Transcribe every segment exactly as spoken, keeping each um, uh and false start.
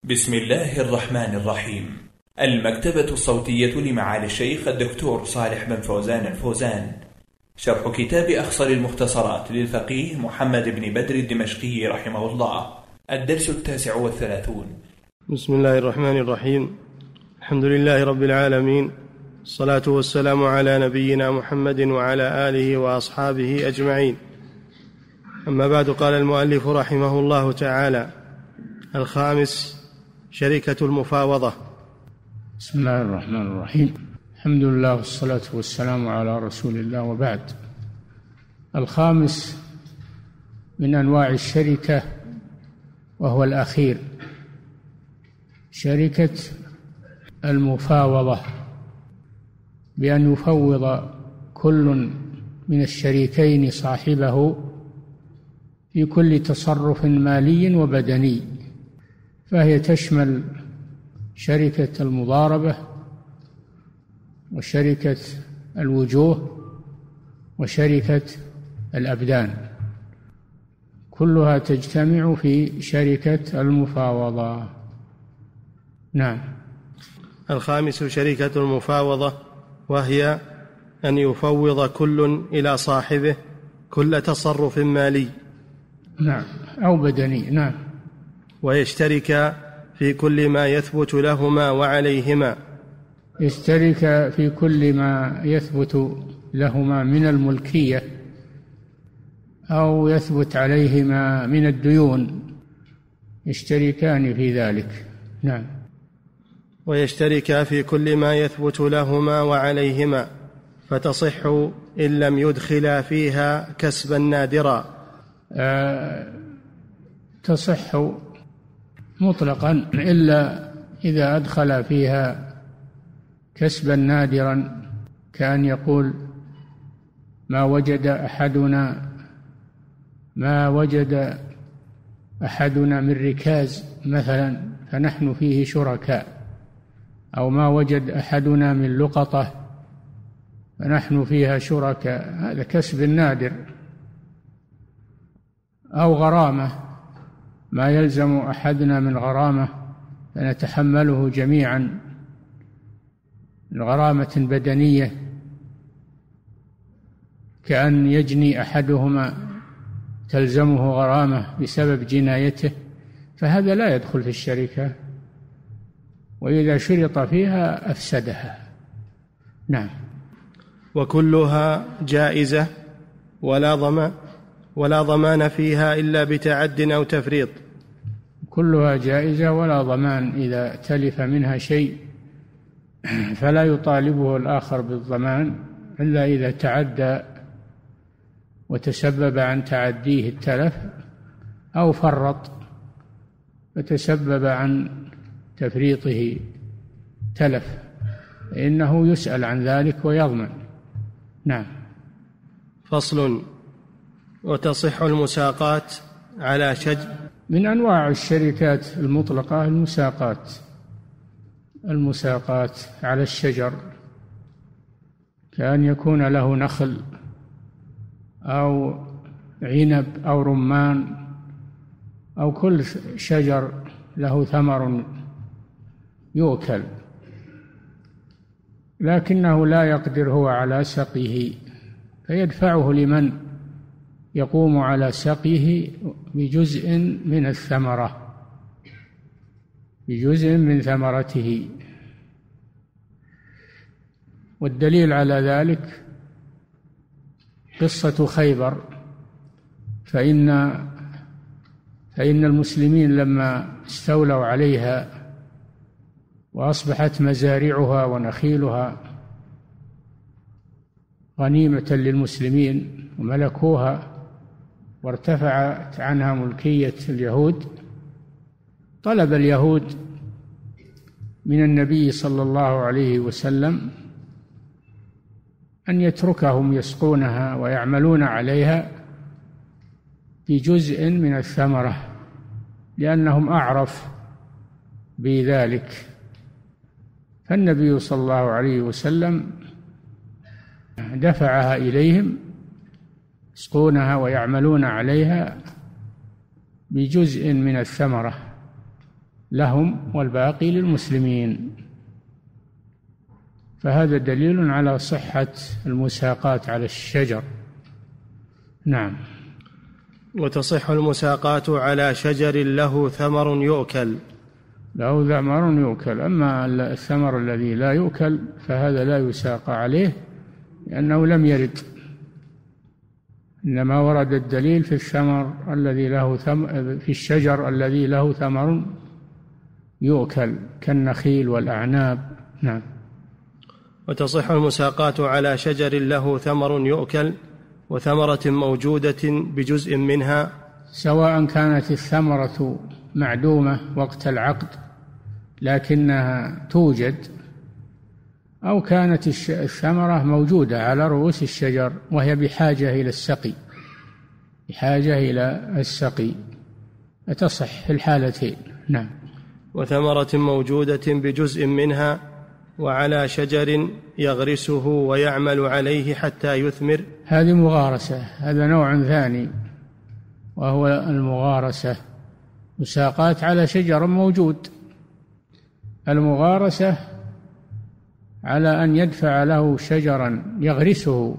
بسم الله الرحمن الرحيم. المكتبة الصوتية لمعالي الشيخ الدكتور صالح بن فوزان الفوزان، شرح كتاب أخصر المختصرات للفقيه محمد بن بدر الدمشقي رحمه الله، الدرس التاسع والثلاثون. بسم الله الرحمن الرحيم. الحمد لله رب العالمين، الصلاة والسلام على نبينا محمد وعلى آله وأصحابه أجمعين. أما بعد، قال المؤلف رحمه الله تعالى: الخامس شركة المفاوضة. بسم الله الرحمن الرحيم. الحمد لله والصلاة والسلام على رسول الله، وبعد. الخامس من أنواع الشركة وهو الأخير، شركة المفاوضة، بأن يفوض كل من الشريكين صاحبه في كل تصرف مالي وبدني، فهي تشمل شركة المضاربة وشركة الوجوه وشركة الأبدان، كلها تجتمع في شركة المفاوضة. نعم. الخامس شركة المفاوضة، وهي أن يفوض كل إلى صاحبه كل تصرف مالي، نعم، أو بدني، نعم، ويشترك في كل ما يثبت لهما وعليهما، يشترك في كل ما يثبت لهما من الملكية أو يثبت عليهما من الديون، يشتركان في ذلك. نعم. ويشترك في كل ما يثبت لهما وعليهما، فتصح إن لم يدخلا فيها كسبا نادرا. أه تصح مطلقا إلا إذا أدخل فيها كسبا نادرا، كأن يقول: ما وجد أحدنا ما وجد أحدنا من ركاز مثلا فنحن فيه شركاء، أو ما وجد أحدنا من لقطة فنحن فيها شركاء، هذا كسب نادر. أو غرامة، ما يلزم أحدنا من غرامة فنتحمله جميعا، غرامة بدنية، كأن يجني أحدهما تلزمه غرامة بسبب جنايته، فهذا لا يدخل في الشركة، وإذا شرط فيها أفسدها. نعم. وكلها جائزة ولا ضمان ولا ضمان فيها إلا بتعد أو تفريط. كلها جائزة ولا ضمان إذا تلف منها شيء، فلا يطالبه الآخر بالضمان إلا إذا تعدى وتسبب عن تعديه التلف، أو فرط فتسبب عن تفريطه تلف، فإنه يسأل عن ذلك ويضمن. نعم. فصل. وتصح المساقات على شجر. من أنواع الشركات المطلقة المساقات، المساقات على الشجر، كأن يكون له نخل أو عنب أو رمان أو كل شجر له ثمر يؤكل، لكنه لا يقدر هو على سقيه، فيدفعه لمن يقوم على سقيه بجزء من الثمرة، بجزء من ثمرته. والدليل على ذلك قصة خيبر، فإن فإن المسلمين لما استولوا عليها وأصبحت مزارعها ونخيلها غنيمة للمسلمين وملكوها وارتفعت عنها ملكية اليهود، طلب اليهود من النبي صلى الله عليه وسلم أن يتركهم يسقونها ويعملون عليها بجزء من الثمرة، لأنهم أعرف بذلك. فالنبي صلى الله عليه وسلم دفعها إليهم يسقونها ويعملون عليها بجزء من الثمرة، لهم والباقي للمسلمين. فهذا دليل على صحة المساقات على الشجر. نعم. وتصح المساقات على شجر له ثمر يؤكل. له ثمر يؤكل. أما الثمر الذي لا يؤكل فهذا لا يساق عليه لأنه لم يرد، إنما ورد الدليل في الثمر الذي له ثمر، في الشجر الذي له ثمر يؤكل كالنخيل والأعناب. نعم. وتصح المساقات على شجر له ثمر يؤكل وثمرة موجودة بجزء منها، سواء كانت الثمرة معدومة وقت العقد لكنها توجد، أو كانت الثمرة موجودة على رؤوس الشجر وهي بحاجة إلى السقي، بحاجة إلى السقي، أتصح في الحالتين. نعم. وثمرة موجودة بجزء منها وعلى شجر يغرسه ويعمل عليه حتى يثمر. هذه مغارسة، هذا نوع ثاني وهو المغارسة، مساقات على شجر موجود. المغارسة على أن يدفع له شجرا يغرسه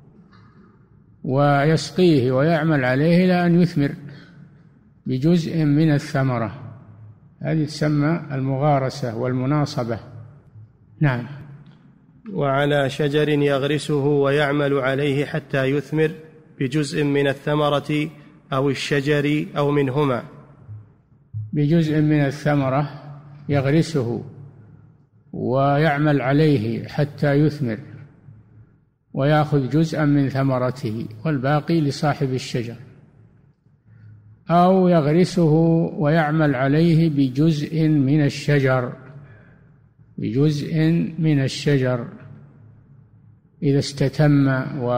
ويسقيه ويعمل عليه إلى أن يثمر بجزء من الثمرة، هذه تسمى المغارسة والمناصبة. نعم. وعلى شجر يغرسه ويعمل عليه حتى يثمر بجزء من الثمرة أو الشجر أو منهما. بجزء من الثمرة يغرسه ويعمل عليه حتى يثمر ويأخذ جزءا من ثمرته والباقي لصاحب الشجر، أو يغرسه ويعمل عليه بجزء من الشجر، بجزء من الشجر إذا استتم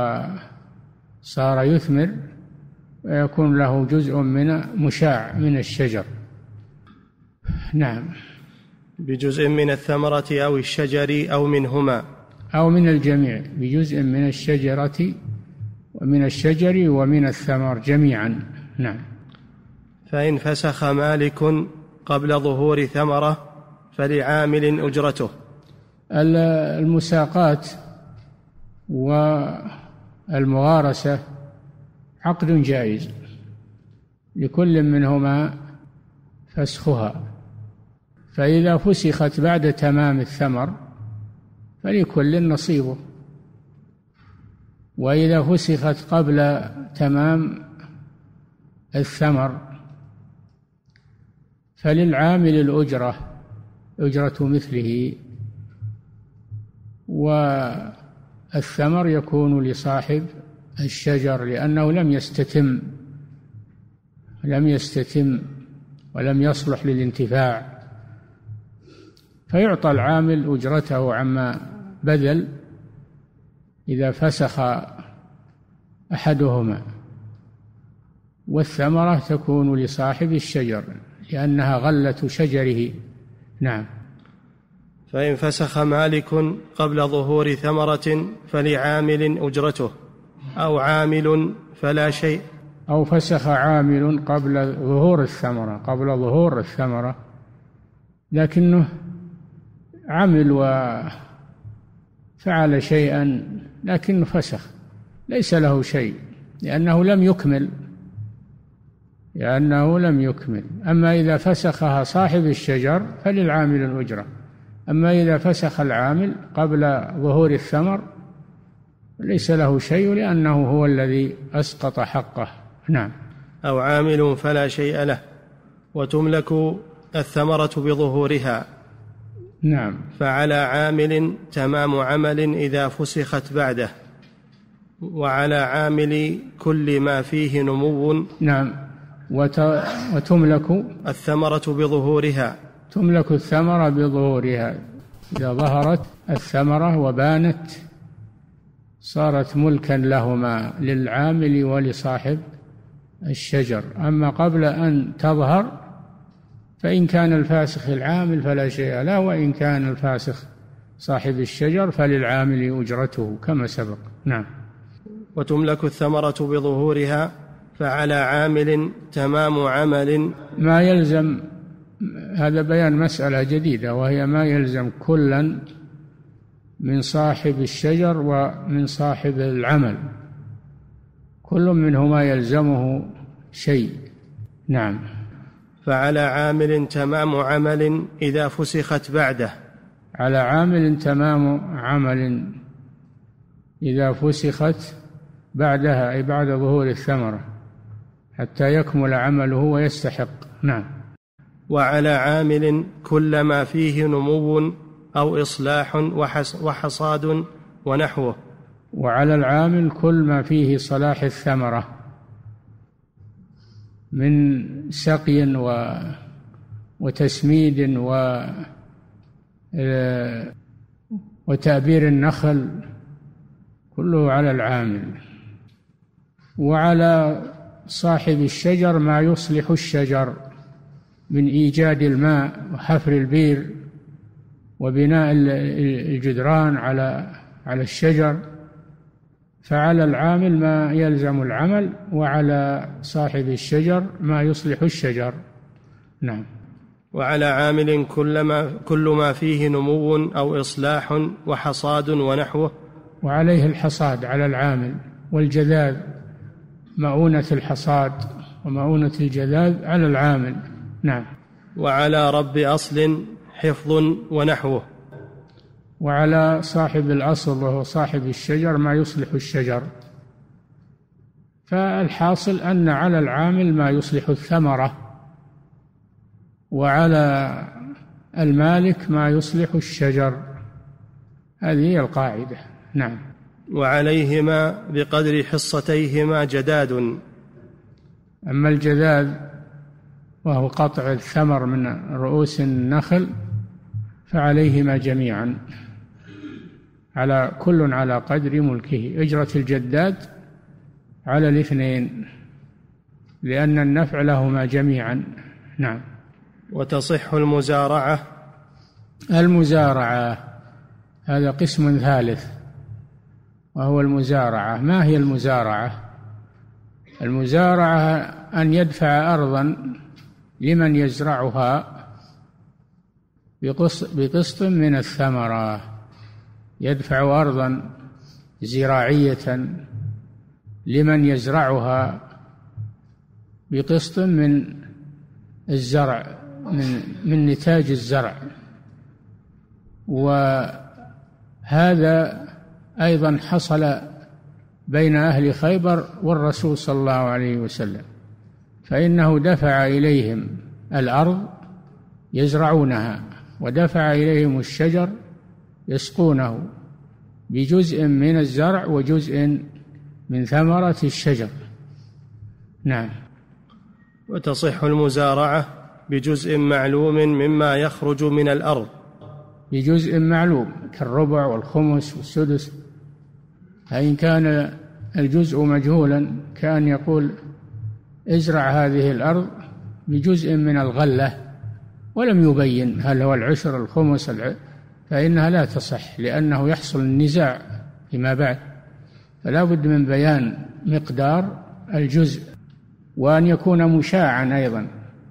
وصار يثمر ويكون له جزء من مشاع من الشجر. نعم. بجزء من الثمرة أو الشجر أو منهما، أو من الجميع، بجزء من الشجرة ومن الشجر ومن الثمر جميعا. نعم. فإن فسخ مالك قبل ظهور ثمرة فلعامل أجرته. المساقات والمغارسة عقد جائز لكل منهما فسخها، فإذا فسخت بعد تمام الثمر فلكل نصيبه، وإذا فسخت قبل تمام الثمر فللعامل الأجرة، أجرة مثله، والثمر يكون لصاحب الشجر لأنه لم يستتم لم يستتم ولم يصلح للانتفاع، فيعطى العامل أجرته عما بذل إذا فسخ أحدهما، والثمرة تكون لصاحب الشجر لأنها غلة شجره. نعم. فإن فسخ مالك قبل ظهور ثمرة فلعامل أجرته، أو عامل فلا شيء. أو فسخ عامل قبل ظهور الثمرة، قبل ظهور الثمرة لكنه عمل وفعل شيئا لكنه فسخ، ليس له شيء لأنه لم يكمل لأنه لم يكمل. أما إذا فسخها صاحب الشجر فللعامل الأجرة، أما إذا فسخ العامل قبل ظهور الثمر ليس له شيء لأنه هو الذي أسقط حقه. نعم. أو عامل فلا شيء له، وتملك الثمرة بظهورها. نعم. فعلى عامل تمام عمل إذا فسخت بعده، وعلى عامل كل ما فيه نمو. نعم. وتملك الثمرة بظهورها، تملك الثمرة بظهورها، إذا ظهرت الثمرة وبانت صارت ملكا لهما، للعامل ولصاحب الشجر. أما قبل أن تظهر فإن كان الفاسخ العامل فلا شيء له، وإن كان الفاسخ صاحب الشجر فللعامل أجرته كما سبق. نعم. وتملك الثمرة بظهورها، فعلى عامل تمام عمل. ما يلزم هذا بيان مسألة جديدة، وهي ما يلزم كلا من صاحب الشجر ومن صاحب العمل، كل منهما يلزمه شيء. نعم. فعلى عامل تمام عمل إذا فسخت بعده. على عامل تمام عمل إذا فسخت بعدها، أي بعد ظهور الثمرة، حتى يكمل عمله ويستحق. نعم. وعلى عامل كل ما فيه نمو أو إصلاح وحصاد ونحوه. وعلى العامل كل ما فيه صلاح الثمرة من سقي وتسميد وتأبير النخل، كله على العامل. وعلى صاحب الشجر ما يصلح الشجر من إيجاد الماء وحفر البير وبناء الجدران على على الشجر، فعلى العامل ما يلزم العمل، وعلى صاحب الشجر ما يصلح الشجر. نعم. وعلى عامل كل ما, كل ما فيه نمو أو إصلاح وحصاد ونحوه. وعليه الحصاد على العامل، والجذاذ، مؤونة الحصاد ومؤونة الجذاذ على العامل. نعم. وعلى رب أصل حفظ ونحوه. وعلى صاحب الأصل وهو صاحب الشجر ما يصلح الشجر. فالحاصل أن على العامل ما يصلح الثمرة، وعلى المالك ما يصلح الشجر. هذه هي القاعدة. نعم. وعليهما بقدر حصتيهما جداد. أما الجداد وهو قطع الثمر من رؤوس النخل فعليهما جميعا، على كل على قدر ملكه. أجرة الجداد على الاثنين، لأن النفع لهما جميعا. نعم. وتصح المزارعة. المزارعة هذا قسم ثالث، وهو المزارعة. ما هي المزارعة؟ المزارعة أن يدفع أرضا لمن يزرعها بقسط من الثمرة، يدفع أرضا زراعية لمن يزرعها بقسط من الزرع، من, من نتاج الزرع. وهذا أيضا حصل بين أهل خيبر والرسول صلى الله عليه وسلم، فإنه دفع إليهم الأرض يزرعونها، ودفع إليهم الشجر يسقونه بجزء من الزرع وجزء من ثمرة الشجر. نعم. وتصح المزارعة بجزء معلوم مما يخرج من الأرض. بجزء معلوم كالربع والخمس والسدس. فإن كان الجزء مجهولا كان يقول ازرع هذه الأرض بجزء من الغلة ولم يبين هل هو العشر الخمس الع... فإنها لا تصح، لأنه يحصل النزاع فيما بعد، فلا بد من بيان مقدار الجزء، وأن يكون مشاعا أيضا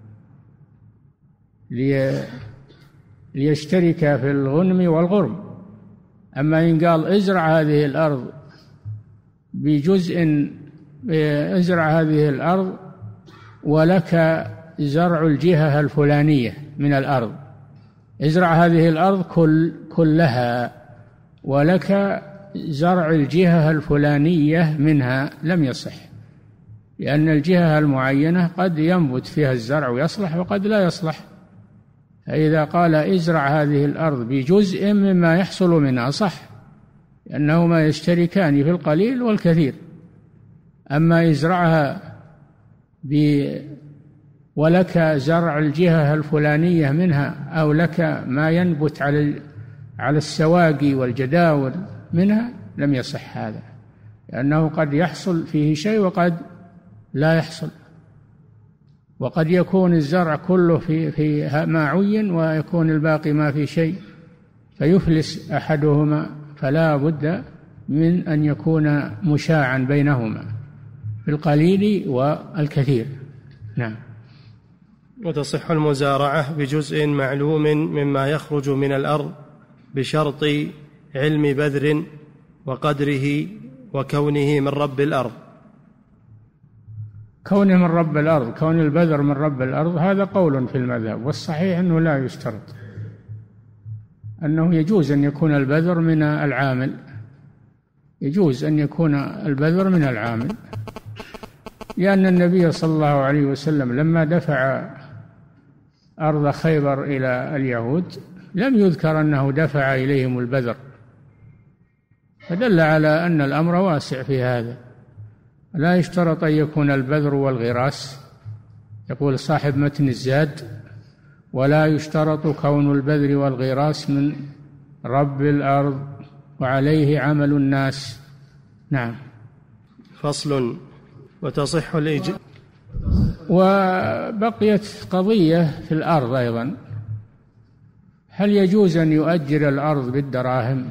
لي... ليشترك في الغنم والغرم. أما إن قال ازرع هذه الأرض بجزء، ازرع هذه الأرض ولك زرع الجهة الفلانية من الأرض، ازرع هذه الأرض كل كلها ولك زرع الجهة الفلانية منها، لم يصح، لأن الجهة المعينة قد ينبت فيها الزرع ويصلح وقد لا يصلح. فإذا قال ازرع هذه الأرض بجزء مما يحصل منها صح، لأنهما يشتركان في القليل والكثير. أما ازرعها ب ولك زرع الجهة الفلانية منها، أو لك ما ينبت على على السواقي والجداول منها، لم يصح هذا، لأنه قد يحصل فيه شيء وقد لا يحصل، وقد يكون الزرع كله في في ما عين ويكون الباقي ما في شيء فيفلس أحدهما. فلا بد من أن يكون مشاعا بينهما في القليل والكثير. نعم. وتصح المزارعة بجزء معلوم مما يخرج من الأرض بشرط علم بذر وقدره وكونه من رب الأرض. كونه من رب الأرض، كون البذر من رب الأرض، هذا قول في المذهب، والصحيح أنه لا يشترط، أنه يجوز أن يكون البذر من العامل، يجوز أن يكون البذر من العامل، لأن النبي صلى الله عليه وسلم لما دفع أرض خيبر إلى اليهود لم يذكر أنه دفع إليهم البذر، فدل على أن الأمر واسع في هذا، لا يشترط أن يكون البذر والغراس. يقول صاحب متن الزاد: ولا يشترط كون البذر والغراس من رب الأرض وعليه عمل الناس. نعم. فصل. وتصح الإجابة. وبقيت قضية في الأرض أيضا: هل يجوز أن يؤجر الأرض بالدراهم؟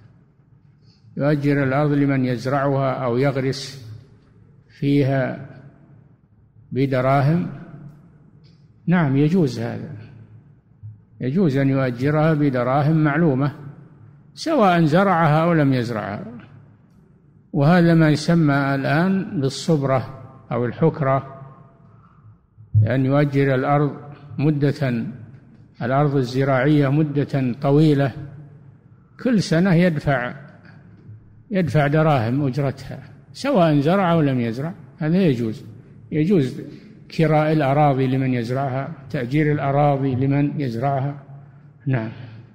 يؤجر الأرض لمن يزرعها أو يغرس فيها بدراهم؟ نعم، يجوز هذا، يجوز أن يؤجرها بدراهم معلومة سواء زرعها أو لم يزرعها، وهذا ما يسمى الآن بالصبرة أو الحكرة، أن يؤجر الأرض مدة، الأرض الزراعية مدة طويلة، كل سنة يدفع يدفع دراهم أجرتها سواء زرع أو لم يزرع، هذا يجوز. يجوز كراء الأراضي لمن يزرعها، تأجير الأراضي لمن يزرعها. نعم.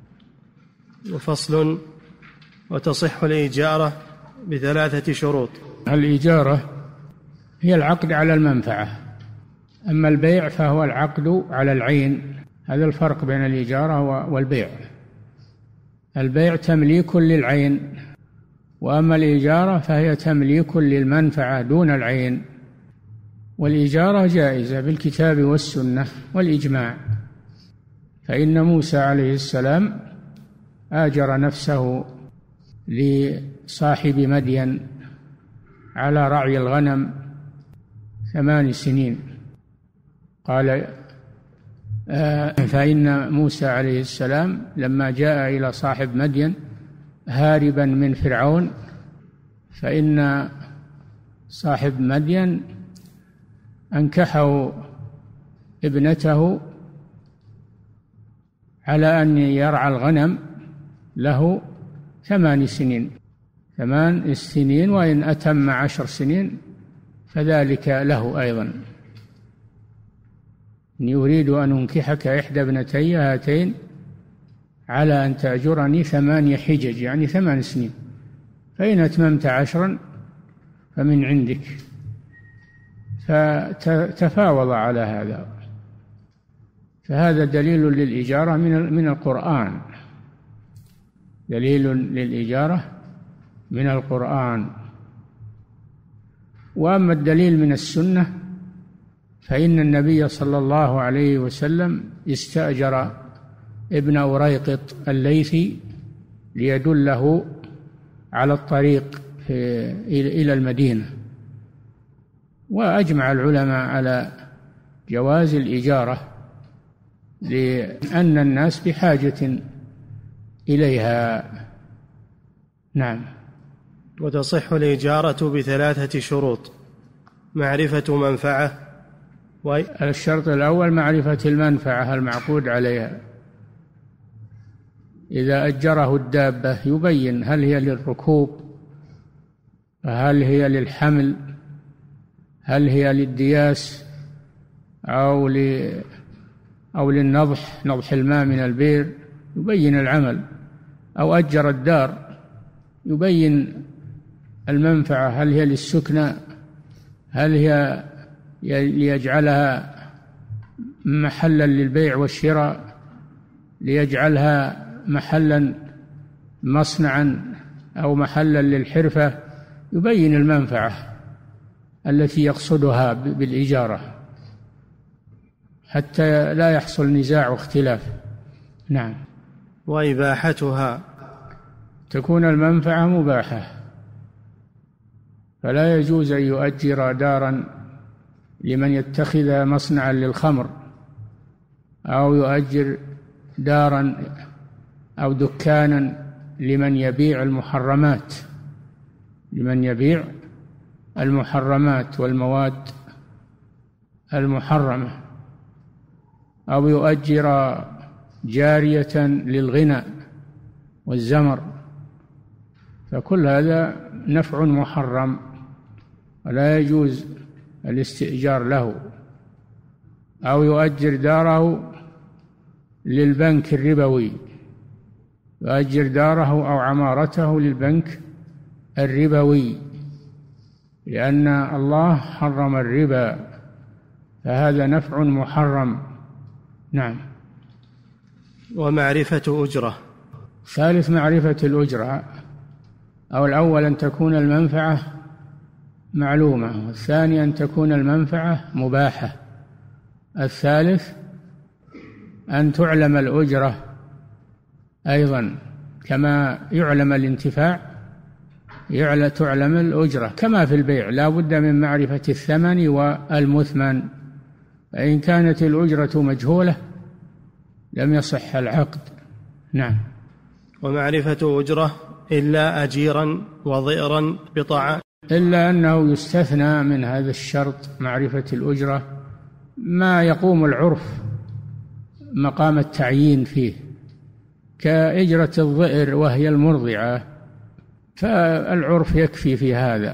وفصل. وتصح الإجارة بثلاثة شروط. الإجارة هي العقد على المنفعة، أما البيع فهو العقد على العين، هذا الفرق بين الإجارة والبيع. البيع تمليك للعين، وأما الإجارة فهي تمليك للمنفعة دون العين. والإجارة جائزة بالكتاب والسنة والإجماع، فإن موسى عليه السلام آجر نفسه لصاحب مدين على رعي الغنم ثمان سنين. قال آه فإن موسى عليه السلام لما جاء إلى صاحب مدين هاربا من فرعون، فإن صاحب مدين أنكحه ابنته على أن يرعى الغنم له ثمان سنين ثمان سنين وإن أتم عشر سنين فذلك له أيضا. إني أريد أن أنكحك إحدى ابنتي هاتين على أن تأجرني ثمانية حجج، يعني ثمان سنين، فإن أتممت عشرا فمن عندك. فتفاوض على هذا، فهذا دليل للإجارة من من القرآن، دليل للإجارة من القرآن. وأما الدليل من السنة فإن النبي صلى الله عليه وسلم استأجر ابن أوريقط الليثي ليدله على الطريق في إلى المدينة، وأجمع العلماء على جواز الإجارة لأن الناس بحاجة إليها. نعم. وتصح الإجارة بثلاثة شروط: معرفة منفعة، الشرط الأول معرفة المنفعة المعقود عليها، إذا أجره الدابة يبين هل هي للركوب، هل هي للحمل، هل هي للدياس أو أو للنضح، نضح الماء من البئر، يبين العمل. أو أجر الدار يبين المنفعة، هل هي للسكنى، هل هي ليجعلها محلا للبيع والشراء، ليجعلها محلا مصنعا أو محلا للحرفة، يبين المنفعة التي يقصدها بالإجارة حتى لا يحصل نزاع واختلاف. نعم. وإباحتها، تكون المنفعة مباحة، فلا يجوز أن يؤجر دارا لمن يتخذ مصنعا للخمر أو يؤجر دارا أو دكانا لمن يبيع المحرمات لمن يبيع المحرمات والمواد المحرمة، أو يؤجر جارية للغنى والزمر، فكل هذا نفع محرم ولا يجوز الاستئجار له. أو يؤجر داره للبنك الربوي، يؤجر داره أو عمارته للبنك الربوي، لأن الله حرم الربا، فهذا نفع محرم. نعم. ومعرفة أجرة. ثالث معرفة الأجرة، أو الأول أن تكون المنفعة معلومة، والثاني أن تكون المنفعة مباحة، الثالث أن تعلم الأجرة أيضا كما يعلم الانتفاع، تعلم الأجرة كما في البيع، لا بد من معرفة الثمن والمثمن، فإن كانت الأجرة مجهولة لم يصح العقد. نعم. ومعرفة أجرة إلا أجيرا وضئرا بطاعة، إلا أنه يستثنى من هذا الشرط معرفة الأجرة ما يقوم العرف مقام التعيين فيه، كأجرة الضئر وهي المرضعة، فالعرف يكفي في هذا،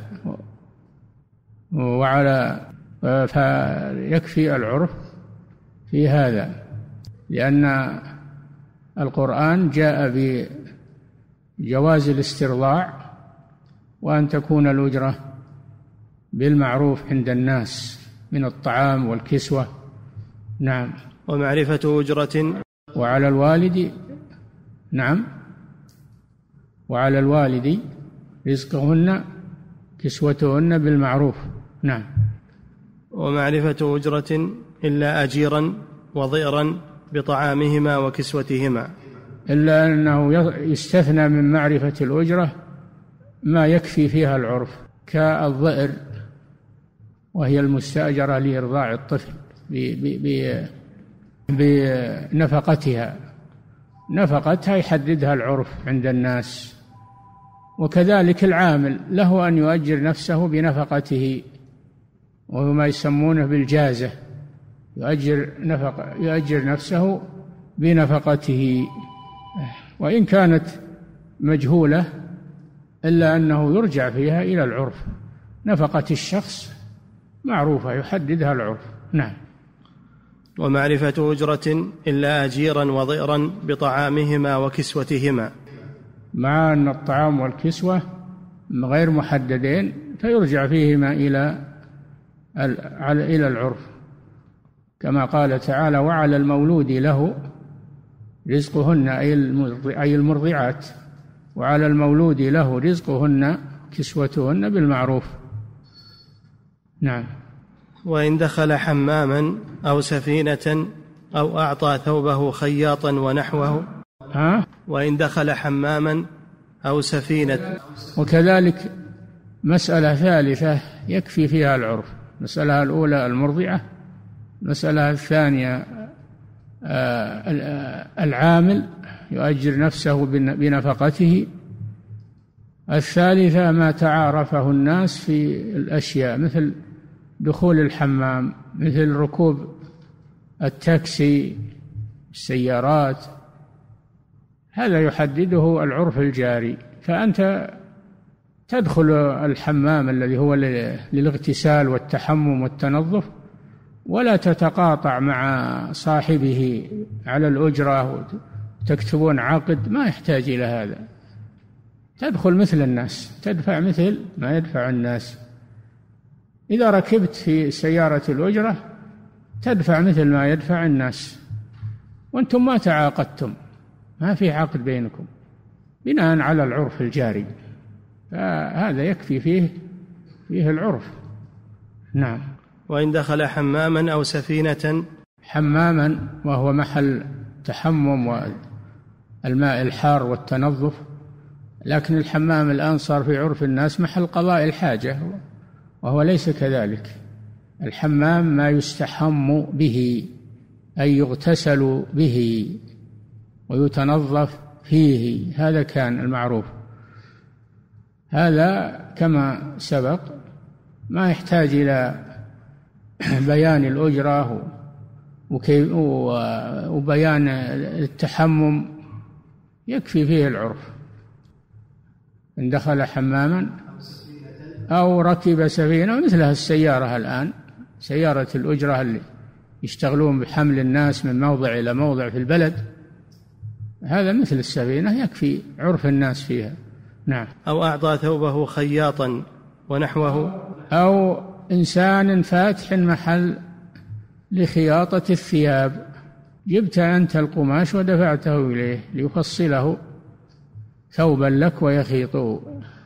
وعلى فيكفي العرف في هذا، لأن القرآن جاء بجواز الاسترضاع وأن تكون الأجرة بالمعروف عند الناس من الطعام والكسوة. نعم. ومعرفة أجرة. وعلى الوالد نعم وعلى الوالد رزقهن كسوتهن بالمعروف. نعم. ومعرفة أجرة إلا أجيرا وضئرا بطعامهما وكسوتهما، إلا أنه يستثنى من معرفة الأجرة ما يكفي فيها العرف، كالضئر وهي المستأجرة لإرضاع الطفل بنفقتها، نفقتها يحددها العرف عند الناس. وكذلك العامل له أن يؤجر نفسه بنفقته، وهو ما يسمونه بالجازة، يؤجر, نفق يؤجر نفسه بنفقته، وإن كانت مجهولة إلا أنه يرجع فيها إلى العرف، نفقة الشخص معروفة يحددها العرف. نعم. ومعرفة أجرة إلا أجيرا وضئرا بطعامهما وكسوتهما، مع أن الطعام والكسوة غير محددين فيرجع فيهما إلى إلى العرف، كما قال تعالى: وعلى المولود له رزقهن أي المرضعات، وعلى المولود له رزقهن كسوتهن بالمعروف. نعم. وإن دخل حماما أو سفينة أو أعطى ثوبه خياطا ونحوه. ها؟ وإن دخل حماما أو سفينة. وكذلك مسألة ثالثة يكفي فيها العرف، المسألة الأولى المرضعة، المسألة الثانية العامل يؤجر نفسه بنفقته، الثالثة ما تعارفه الناس في الأشياء مثل دخول الحمام، مثل ركوب التاكسي، السيارات، هذا يحدده العرف الجاري. فأنت تدخل الحمام الذي هو للاغتسال والتحمم والتنظف، ولا تتقاطع مع صاحبه على الأجرة وتكتبون عقد، ما يحتاج إلى هذا، تدخل مثل الناس، تدفع مثل ما يدفع الناس. إذا ركبت في سيارة الأجرة تدفع مثل ما يدفع الناس، وأنتم ما تعاقدتم، ما في عقد بينكم، بناء على العرف الجاري، فهذا يكفي فيه فيه العرف. نعم. وإن دخل حماما أو سفينة. حماما وهو محل تحمم والماء الحار والتنظف، لكن الحمام الآن صار في عرف الناس محل قضاء الحاجة، وهو ليس كذلك. الحمام ما يستحم به، أي يغتسل به ويتنظف فيه، هذا كان المعروف. هذا كما سبق ما يحتاج إلى بيان الأجرة وبيان التحمم، يكفي فيه العرف. إن دخل حماما أو ركب سفينة مثلها السيارة الآن، سيارة الأجرة اللي يشتغلون بحمل الناس من موضع إلى موضع في البلد، هذا مثل السفينة، يكفي عرف الناس فيها. نعم. أو أعطى ثوبه خياطا ونحوه، أو إنسان فاتح محل لخياطة الثياب، جبت أنت القماش ودفعته إليه ليفصله ثوبا لك ويخيطه،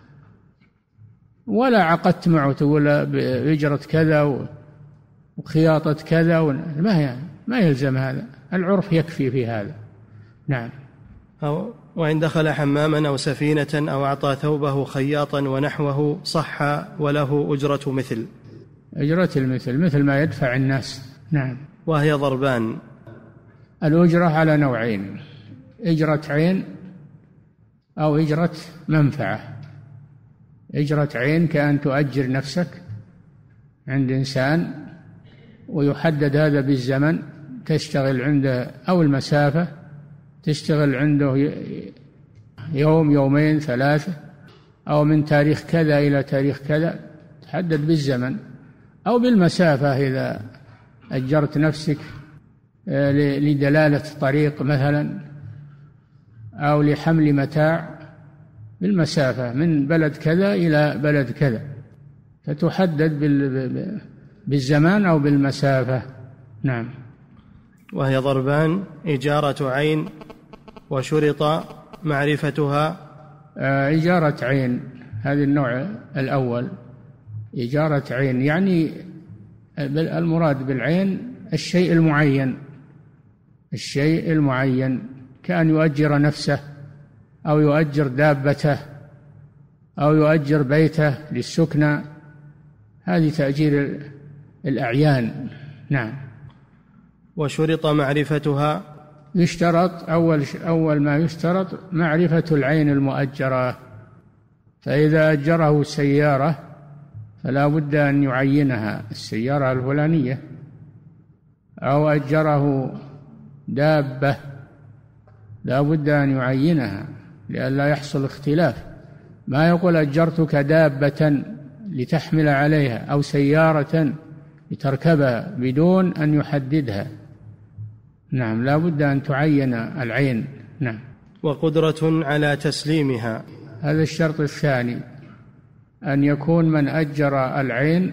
ولا عقدت معه تقول بإجرة كذا وخياطة كذا، ما ما يلزم هذا، العرف يكفي في هذا. نعم. أو وإن دخل حماما أو سفينة أو أعطى ثوبه خياطا ونحوه صح وله أجرة مثل. أجرة المثل مثل ما يدفع الناس. نعم. وهي ضربان. الأجرة على نوعين: أجرة عين أو أجرة منفعة. أجرة عين كأن تؤجر نفسك عند إنسان ويحدد هذا بالزمن، تشتغل عنده، أو المسافة تشتغل عنده يوم يومين ثلاثة، أو من تاريخ كذا إلى تاريخ كذا، تحدد بالزمن، أو بالمسافة إذا أجرت نفسك لدلالة طريق مثلا، أو لحمل متاع بالمسافة من بلد كذا إلى بلد كذا، فتحدد بالزمان أو بالمسافة. نعم. وهي ضربان: إجارة عين وشرط معرفتها. إجارة عين هذا النوع الأول، إجارة عين يعني المراد بالعين الشيء المعين، الشيء المعين كأن يؤجر نفسه أو يؤجر دابته أو يؤجر بيته للسكنى، هذه تأجير الأعيان. نعم. وشرط معرفتها. يشترط أول أول ما يشترط معرفة العين المؤجرة، فإذا أجره سيارة فلا بد أن يعينها، السيارة الفلانية، أو أجره دابة لا بد أن يعينها لئلا يحصل اختلاف. ما يقول أجرتك دابة لتحمل عليها أو سيارة لتركبها بدون أن يحددها. نعم، لا بد أن تعين العين. نعم. وقدرة على تسليمها. هذا الشرط الثاني، أن يكون من أجر العين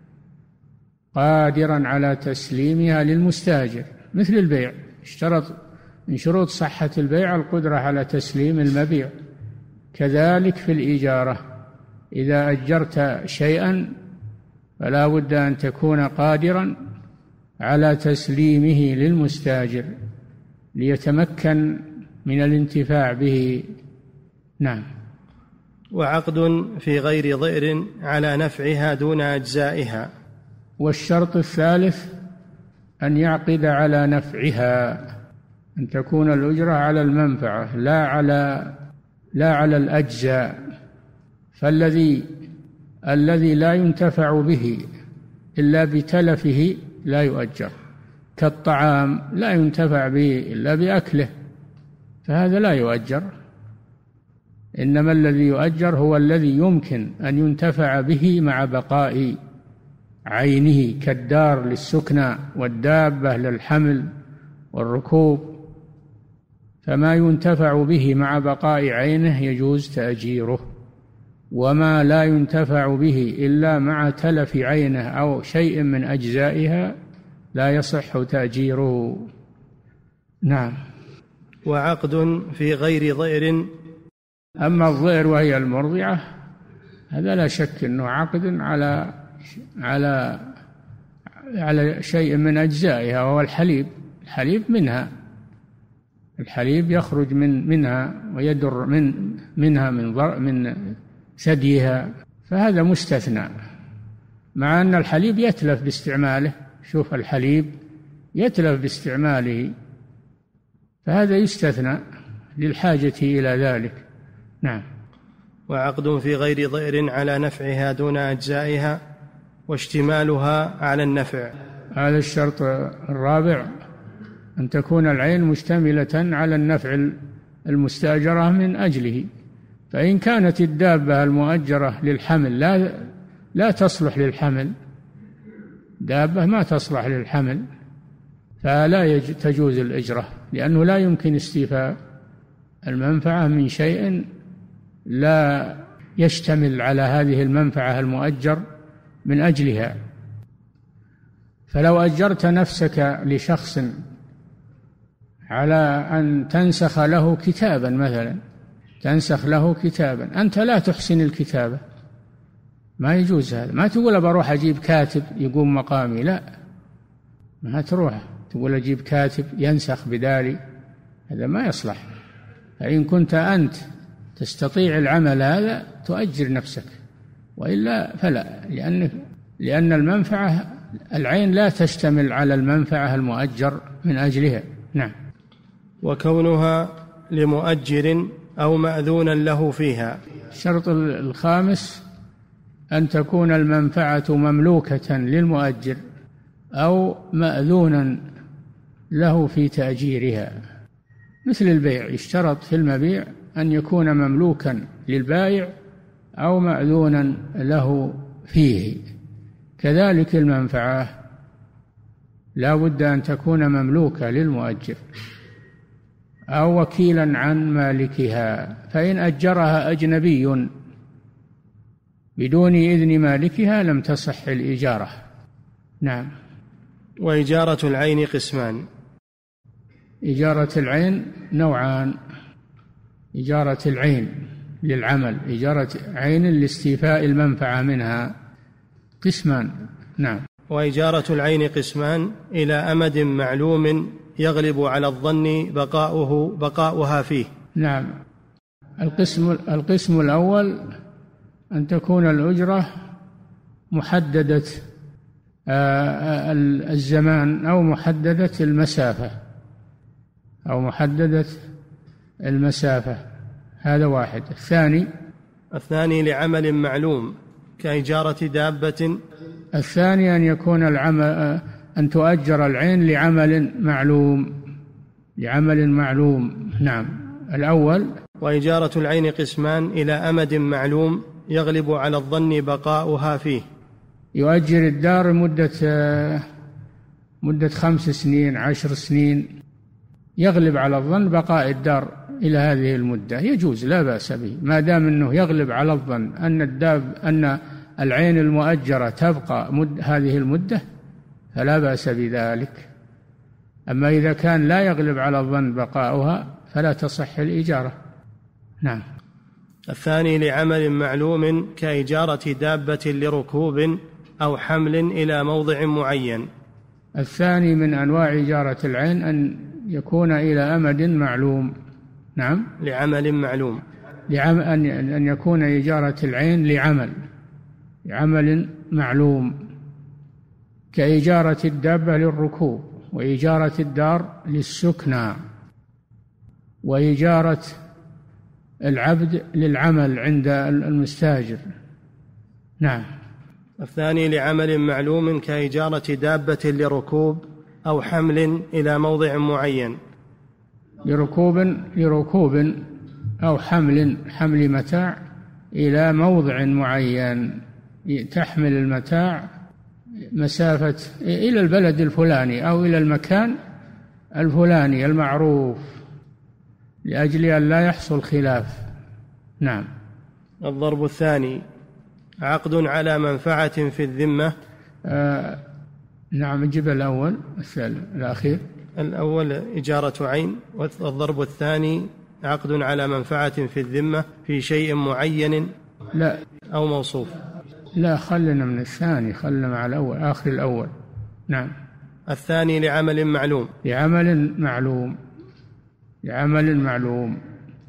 قادرا على تسليمها للمستاجر، مثل البيع، اشترط من شروط صحة البيع القدرة على تسليم المبيع، كذلك في الإجارة، إذا أجرت شيئا فلا بد أن تكون قادرا على تسليمه للمستاجر ليتمكن من الانتفاع به. نعم. وعقد في غير ضئر على نفعها دون أجزائها. والشرط الثالث أن يعقد على نفعها، أن تكون الأجرة على المنفعة لا على لا على الأجزاء. فالذي الذي لا ينتفع به إلا بتلفه لا يؤجر، كالطعام لا ينتفع به إلا بأكله، فهذا لا يؤجر. إنما الذي يؤجر هو الذي يمكن أن ينتفع به مع بقاء عينه، كالدار للسكنى والدابة للحمل والركوب، فما ينتفع به مع بقاء عينه يجوز تأجيره، وما لا ينتفع به إلا مع تلف عينه أو شيء من أجزائها لا يصح تأجيره. نعم. وعقد في غير ضئر. أما الضئر وهي المرضعة هذا لا شك أنه عقد على على على شيء من أجزائها، وهو الحليب. الحليب منها، الحليب يخرج من منها ويدر من منها من ضر من ثديها، فهذا مستثنى، مع أن الحليب يتلف باستعماله. شوف الحليب يتلف باستعماله، فهذا يستثنى للحاجة إلى ذلك. نعم. وعقد في غير ضئر على نفعها دون أجزائها واشتمالها على النفع. هذا الشرط الرابع، أن تكون العين مشتملة على النفع المستأجرة من أجله. فإن كانت الدابة المؤجرة للحمل لا لا تصلح للحمل، دابة ما تصلح للحمل، فلا تجوز الإجرة، لأنه لا يمكن استيفاء المنفعة من شيء لا يشتمل على هذه المنفعة المؤجر من أجلها. فلو أجرت نفسك لشخص على أن تنسخ له كتابا مثلا، تنسخ له كتابا، أنت لا تحسن الكتابة، ما يجوز هذا. ما تقول بروح أجيب كاتب يقوم مقامي، لا، ما تروح تقول أجيب كاتب ينسخ بدالي، هذا ما يصلح. فإن كنت أنت تستطيع العمل هذا تؤجر نفسك، وإلا فلا، لأن لأن المنفعة العين لا تشتمل على المنفعة المؤجر من أجلها. نعم. وكونها لمؤجر أو مأذونا له فيها. الشرط الخامس أن تكون المنفعة مملوكة للمؤجر أو مأذونا له في تأجيرها، مثل البيع، يشترط في المبيع أن يكون مملوكا للبائع أو مأذونا له فيه. كذلك المنفعة لا بد أن تكون مملوكة للمؤجر أو وكيلا عن مالكها، فإن أجرها أجنبي بدون إذن مالكها لم تصح الإجارة. نعم. وإجارة العين قسمان. إجارة العين نوعان: إجارة العين للعمل، إجارة عين لاستيفاء المنفعة منها، قسمان. نعم. وإجارة العين قسمان إلى أمد معلوم يغلب على الظن بقاؤه بقاؤها فيه. نعم. القسم القسم الأول أن تكون الأجرة محددة الزمان أو محددة المسافة أو محددة المسافة، هذا واحد. الثاني الثاني لعمل معلوم كإجارة دابة. الثاني أن يكون العمل أن تؤجر العين لعمل معلوم لعمل معلوم. نعم. الأول. وإجارة العين قسمان إلى أمد معلوم يغلب على الظن بقاؤها فيه. يؤجر الدار مدة مدة خمس سنين عشر سنين، يغلب على الظن بقاء الدار إلى هذه المدة، يجوز، لا بأس به، ما دام أنه يغلب على الظن أن الداب أن العين المؤجرة تبقى مد هذه المدة فلا بأس بذلك. أما إذا كان لا يغلب على الظن بقاؤها فلا تصح الإجارة. نعم. الثاني لعمل معلوم كإجارة دابة لركوب أو حمل إلى موضع معين. الثاني من أنواع إجارة العين أن يكون إلى أمد معلوم. نعم. لعمل معلوم. لعم أن أن يكون إجارة العين لعمل لعمل معلوم، كإجارة الدابة للركوب، وإجارة الدار للسكنى، وإجارة العبد للعمل عند المستاجر. نعم. الثاني لعمل معلوم كإجارة دابة لركوب أو حمل إلى موضع معين. لركوب لركوب أو حمل حمل متاع إلى موضع معين، تحمل المتاع مسافة إلى البلد الفلاني أو إلى المكان الفلاني المعروف، لأجل أن لا يحصل خلاف. نعم. الضرب الثاني عقد على منفعة في الذمة. آه نعم. جب الأول الأخير. الأول إجارة عين، والضرب الثاني عقد على منفعة في الذمة في شيء معين لا أو موصوف. لا، خلنا من الثاني، خلنا مع الأول، آخر الأول. نعم. الثاني لعمل معلوم. لعمل معلوم لعمل معلوم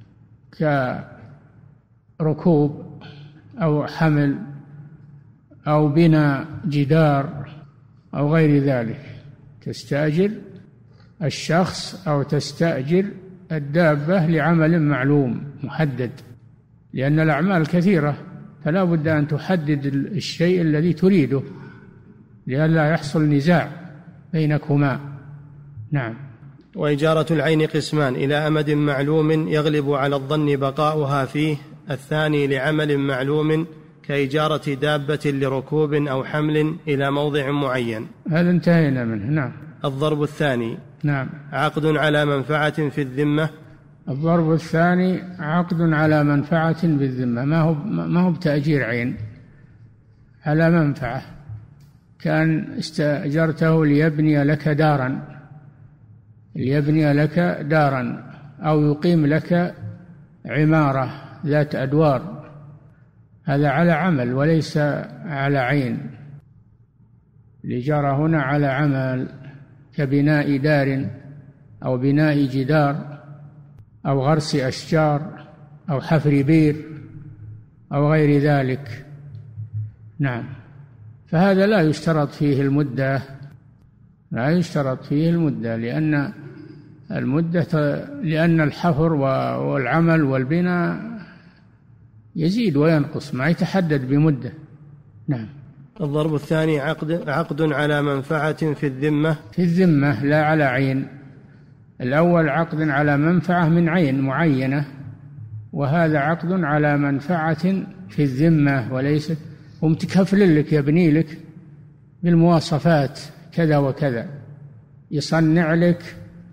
كركوب أو حمل أو بناء جدار أو غير ذلك، تستأجر الشخص أو تستأجر الدابة لعمل معلوم محدد، لأن الأعمال كثيرة، فلا بد أن تحدد الشيء الذي تريده لئلا يحصل نزاع بينكما. نعم. وإجارة العين قسمان: إلى أمد معلوم يغلب على الظن بقاؤها فيه، الثاني لعمل معلوم كإجارة دابة لركوب أو حمل إلى موضع معين. هذا انتهينا منه. نعم. الضرب الثاني: نعم، عقد على منفعة في الذمة. الضرب الثاني عقد على منفعة بالذمة، ما هو ما هو بتأجير عين، على منفعة. كان استأجرته ليبني لك دارا ليبني لك دارا أو يقيم لك عمارة ذات أدوار، هذا على عمل وليس على عين. الإجارة هنا على عمل، كبناء دار أو بناء جدار أو غرس أشجار أو حفر بير أو غير ذلك. نعم. فهذا لا يشترط فيه المدة، لا يشترط فيه المدة لأن المدة لأن الحفر والعمل والبناء يزيد وينقص، ما يتحدد بمدة. نعم. الضرب الثاني عقد عقد على منفعة في الذمة. في الذمة لا على عين. الأول عقد على منفعة من عين معينة، وهذا عقد على منفعة في الذمة، وليس هم تكفل لك، يبني لك بالمواصفات كذا وكذا، يصنع لك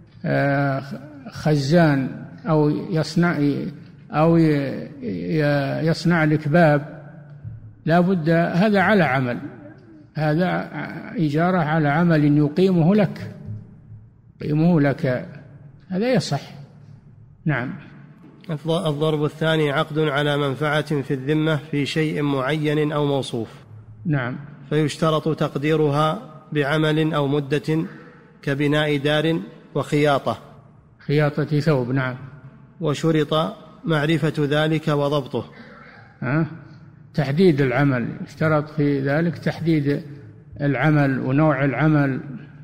خزان أو يصنع أو يصنع لك باب، لا بد، هذا على عمل، هذا إجارة على عمل يقيمه لك يقيمه لك هذا يصح. نعم. الضرب الثاني عقد على منفعة في الذمة في شيء معين أو موصوف. نعم. فيشترط تقديرها بعمل أو مدة، كبناء دار وخياطة خياطة ثوب. نعم. وشرط معرفة ذلك وضبطه. أه؟ تحديد العمل، اشترط في ذلك تحديد العمل ونوع العمل،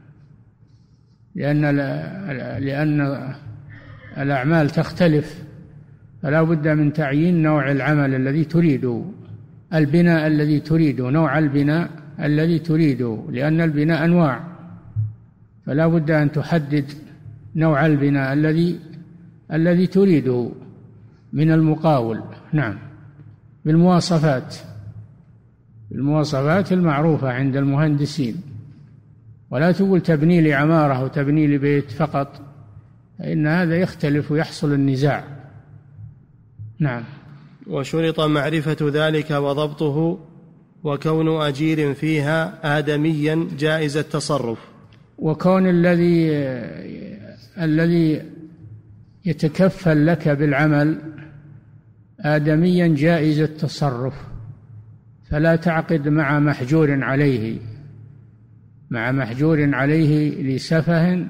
لأن لأن الأعمال تختلف، فلا بد من تعيين نوع العمل الذي تريده، البناء الذي تريده، نوع البناء الذي تريده، لأن البناء أنواع، فلا بد أن تحدد نوع البناء الذي الذي تريده من المقاول. نعم. بالمواصفات بالمواصفات المعروفة عند المهندسين، ولا تقول تبني لي عمارة أو تبني لي بيت فقط، فإن هذا يختلف ويحصل النزاع. نعم. وشرط معرفة ذلك وضبطه، وكون أجير فيها آدميا جائز التصرف. وكون الذي الذي يتكفل لك بالعمل آدميا جائز التصرف، فلا تعقد مع محجور عليه مع محجور عليه لسفه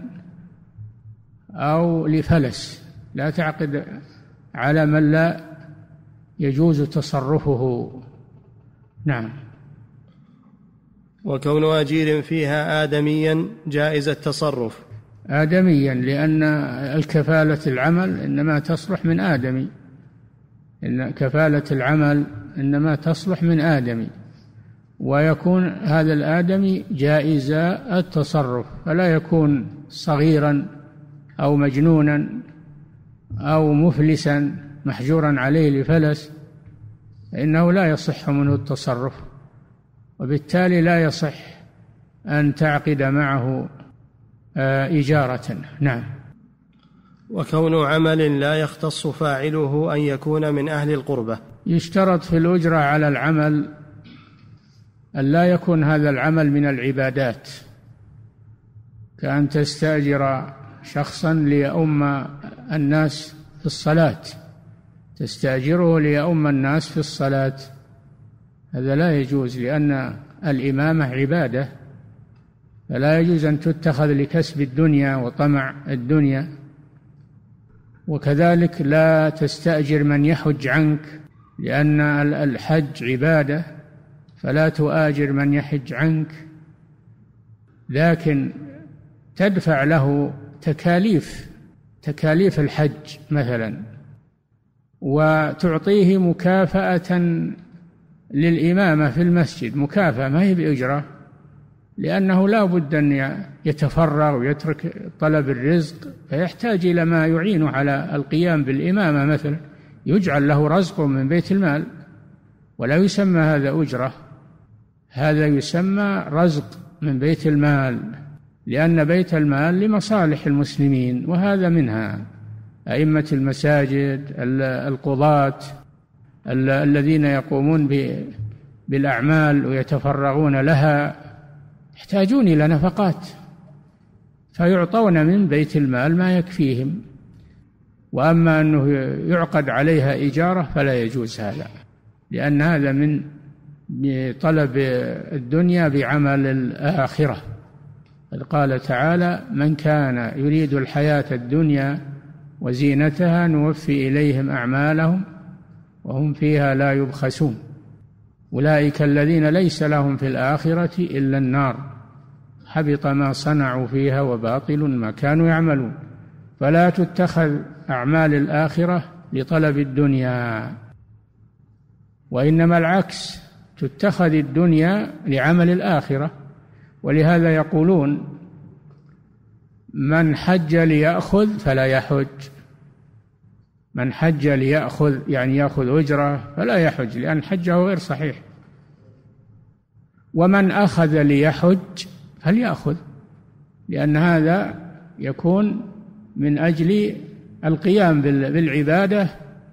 أو لفلس، لا تعقد على من لا يجوز تصرفه. نعم. وكون أجير فيها آدميا جائز التصرف. آدميا لأن الكفالة العمل إنما تصلح من آدمي، إن كفالة العمل إنما تصلح من آدمي، ويكون هذا الآدمي جائز التصرف، فلا يكون صغيرا أو مجنونا أو مفلسا محجورا عليه لفلس، فإنه لا يصح منه التصرف، وبالتالي لا يصح أن تعقد معه إجارة. نعم. وكون عمل لا يختص فاعله أن يكون من أهل القربة. يشترط في الأجرة على العمل أن لا يكون هذا العمل من العبادات، كأن تستأجر شخصا ليؤم الناس في الصلاة، تستأجره ليؤم الناس في الصلاة، هذا لا يجوز، لأن الإمامة عبادة، فلا يجوز أن تتخذ لكسب الدنيا وطمع الدنيا. وكذلك لا تستأجر من يحج عنك، لأن الحج عبادة، فلا تؤاجر من يحج عنك. لكن تدفع له تكاليف تكاليف الحج مثلا، وتعطيه مكافأة للإمامة في المسجد، مكافأة ما هي بأجرة، لأنه لا بد أن يتفرغ ويترك طلب الرزق، فيحتاج إلى ما يعين على القيام بالإمامة مثلا، يجعل له رزق من بيت المال، ولا يسمى هذا أجرة، هذا يسمى رزق من بيت المال، لأن بيت المال لمصالح المسلمين، وهذا منها أئمة المساجد، القضاة، الذين يقومون بالأعمال ويتفرغون لها، يحتاجون إلى نفقات، فيعطون من بيت المال ما يكفيهم. وأما أنه يعقد عليها إجارة فلا يجوز هذا، لأن هذا من طلب الدنيا بعمل الآخرة. قال تعالى: من كان يريد الحياة الدنيا وزينتها نوفي إليهم أعمالهم وهم فيها لا يبخسون، أولئك الذين ليس لهم في الآخرة إلا النار، حبط ما صنعوا فيها وباطل ما كانوا يعملون. فلا تتخذ أعمال الآخرة لطلب الدنيا، وإنما العكس، تتخذ الدنيا لعمل الآخرة. ولهذا يقولون: من حج ليأخذ فلا يحج، من حج ليأخذ يعني يأخذ أجرة فلا يحج، لأن حجه غير صحيح. ومن أخذ ليحج فليأخذ، لأن هذا يكون من أجل القيام بالعبادة،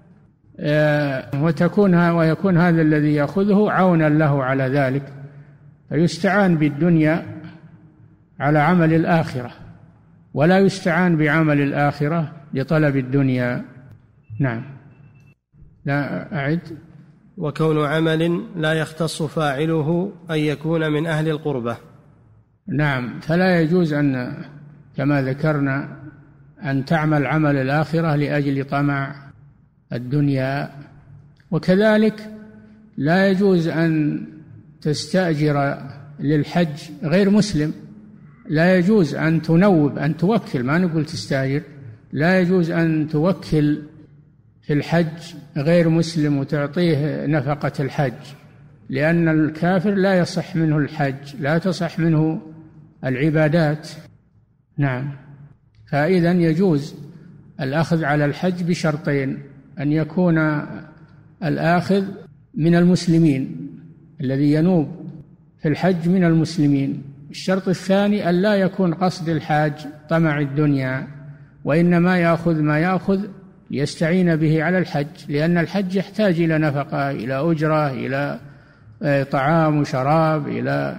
وتكون ويكون هذا الذي يأخذه عونا له على ذلك، فيستعان بالدنيا على عمل الآخرة، ولا يستعان بعمل الآخرة لطلب الدنيا. نعم. لا أعد. وكون عمل لا يختص فاعله أن يكون من أهل القربة. نعم، فلا يجوز أن كما ذكرنا أن تعمل عمل الآخرة لأجل طمع الدنيا. وكذلك لا يجوز أن تستأجر للحج غير مسلم، لا يجوز أن تنوب، أن توكل، ما نقول تستأجر، لا يجوز أن توكل في الحج غير مسلم وتعطيه نفقة الحج، لأن الكافر لا يصح منه الحج، لا تصح منه العبادات. نعم. فإذا يجوز الأخذ على الحج بشرطين: أن يكون الآخذ من المسلمين، الذي ينوب في الحج من المسلمين. الشرط الثاني: أن لا يكون قصد الحاج طمع الدنيا، وإنما يأخذ ما يأخذ ليستعين به على الحج، لأن الحج يحتاج إلى نفقة، إلى أجرة، إلى طعام وشراب، إلى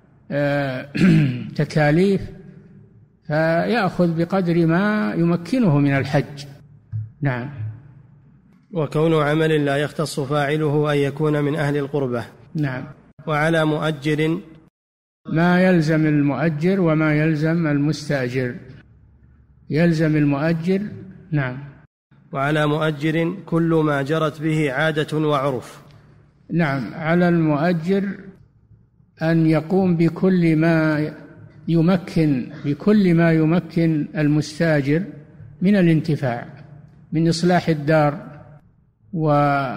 تكاليف، فيأخذ بقدر ما يمكنه من الحج. نعم. وكون عمل لا يختص فاعله أن يكون من أهل القربة. نعم. وعلى مؤجر ما يلزم المؤجر وما يلزم المستأجر. يلزم المؤجر. نعم. وعلى مؤجر كل ما جرت به عادة وعرف. نعم، على المؤجر أن يقوم بكل ما يمكن بكل ما يمكن المستاجر من الانتفاع، من إصلاح الدار و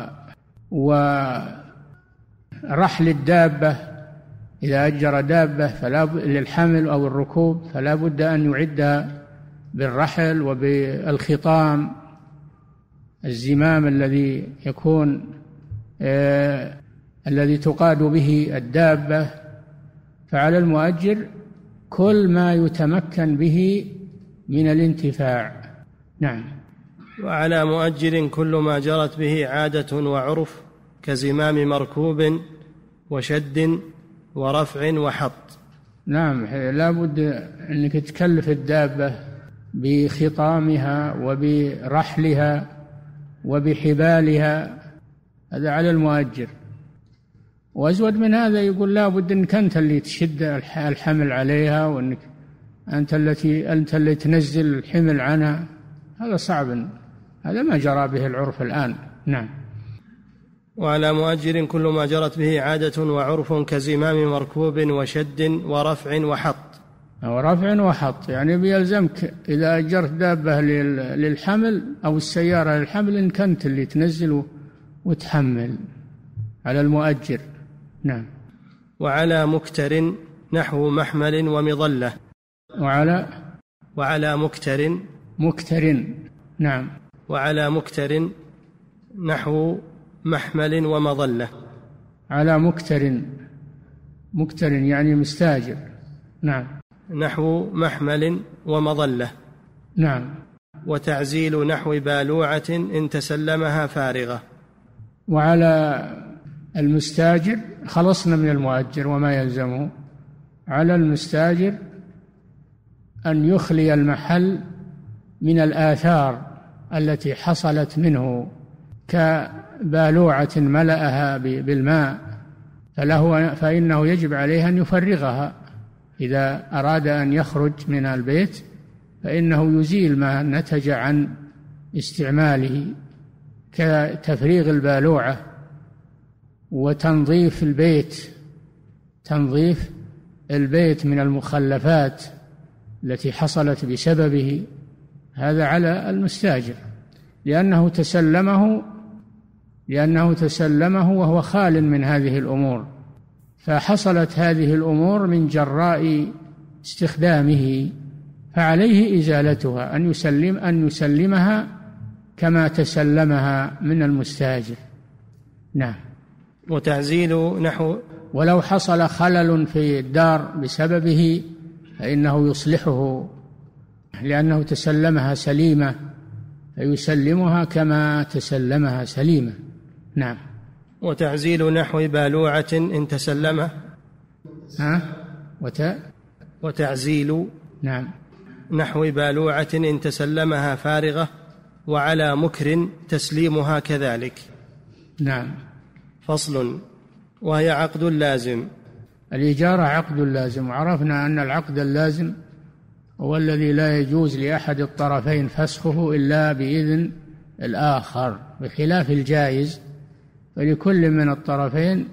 ورحل الدابة. إذا أجر دابة فلا للحمل أو الركوب فلا بد أن يعدها بالرحل وبالخطام، الزمام الذي يكون آه الذي تقاد به الدابة. فعلى المؤجر كل ما يتمكن به من الانتفاع. نعم. وعلى مؤجر كل ما جرت به عادة وعرف كزمام مركوب وشد ورفع وحط. نعم، لا بد أنك تكلف الدابة بخطامها وبرحلها وبحبالها، هذا على المؤجر. وأزود من هذا يقول لا بد أنك أنت اللي تشد الحمل عليها، وأنك أنت التي أنت اللي تنزل الحمل عنها، هذا صعب، هذا ما جرى به العرف الآن. نعم. وعلى مؤجر كل ما جرت به عادة وعرف كزمام مركوب وشد ورفع وحط. أو رفع وحط، يعني بيلزمك إذا أجرت دابة للحمل أو السيارة للحمل إن كنت اللي تنزل وتحمل على المؤجر. نعم. وعلى مكتر نحو محمل ومظلة. وعلى وعلى مكتر مكتر نعم. وعلى مكتر نحو محمل ومظلة. على مكتر، مكتر يعني مستاجر. نعم. نحو محمل ومظلة. نعم. وتعزيل نحو بالوعة إن تسلمها فارغة. وعلى المستاجر، خلصنا من المؤجر وما يلزمه، على المستاجر أن يخلي المحل من الآثار التي حصلت منه كبالوعة ملأها بالماء، فله فإنه يجب عليه أن يفرغها إذا أراد أن يخرج من البيت، فإنه يزيل ما نتج عن استعماله كتفريغ البالوعة وتنظيف البيت، تنظيف البيت من المخلفات التي حصلت بسببه. هذا على المستاجر لأنه تسلمه لأنه تسلمه وهو خال من هذه الأمور، فحصلت هذه الأمور من جراء استخدامه، فعليه إزالتها، أن يسلم أن يسلمها كما تسلمها من المستاجر. نعم. وتعزيل نحو ولو حصل خلل في الدار بسببه فإنه يصلحه لأنه تسلمها سليمة، فيسلمها كما تسلمها سليمة. نعم. وتعزيل نحو بالوعة إن تسلمها. ها؟ وت... وتعزيل نعم نحو بالوعة إن تسلمها فارغة، وعلى مكر تسليمها كذلك. نعم. فصل. وهي عقد لازم. الإجارة عقد لازم، وعرفنا أن العقد اللازم هو الذي لا يجوز لأحد الطرفين فسخه إلا بإذن الآخر، بخلاف الجائز فلكل من الطرفين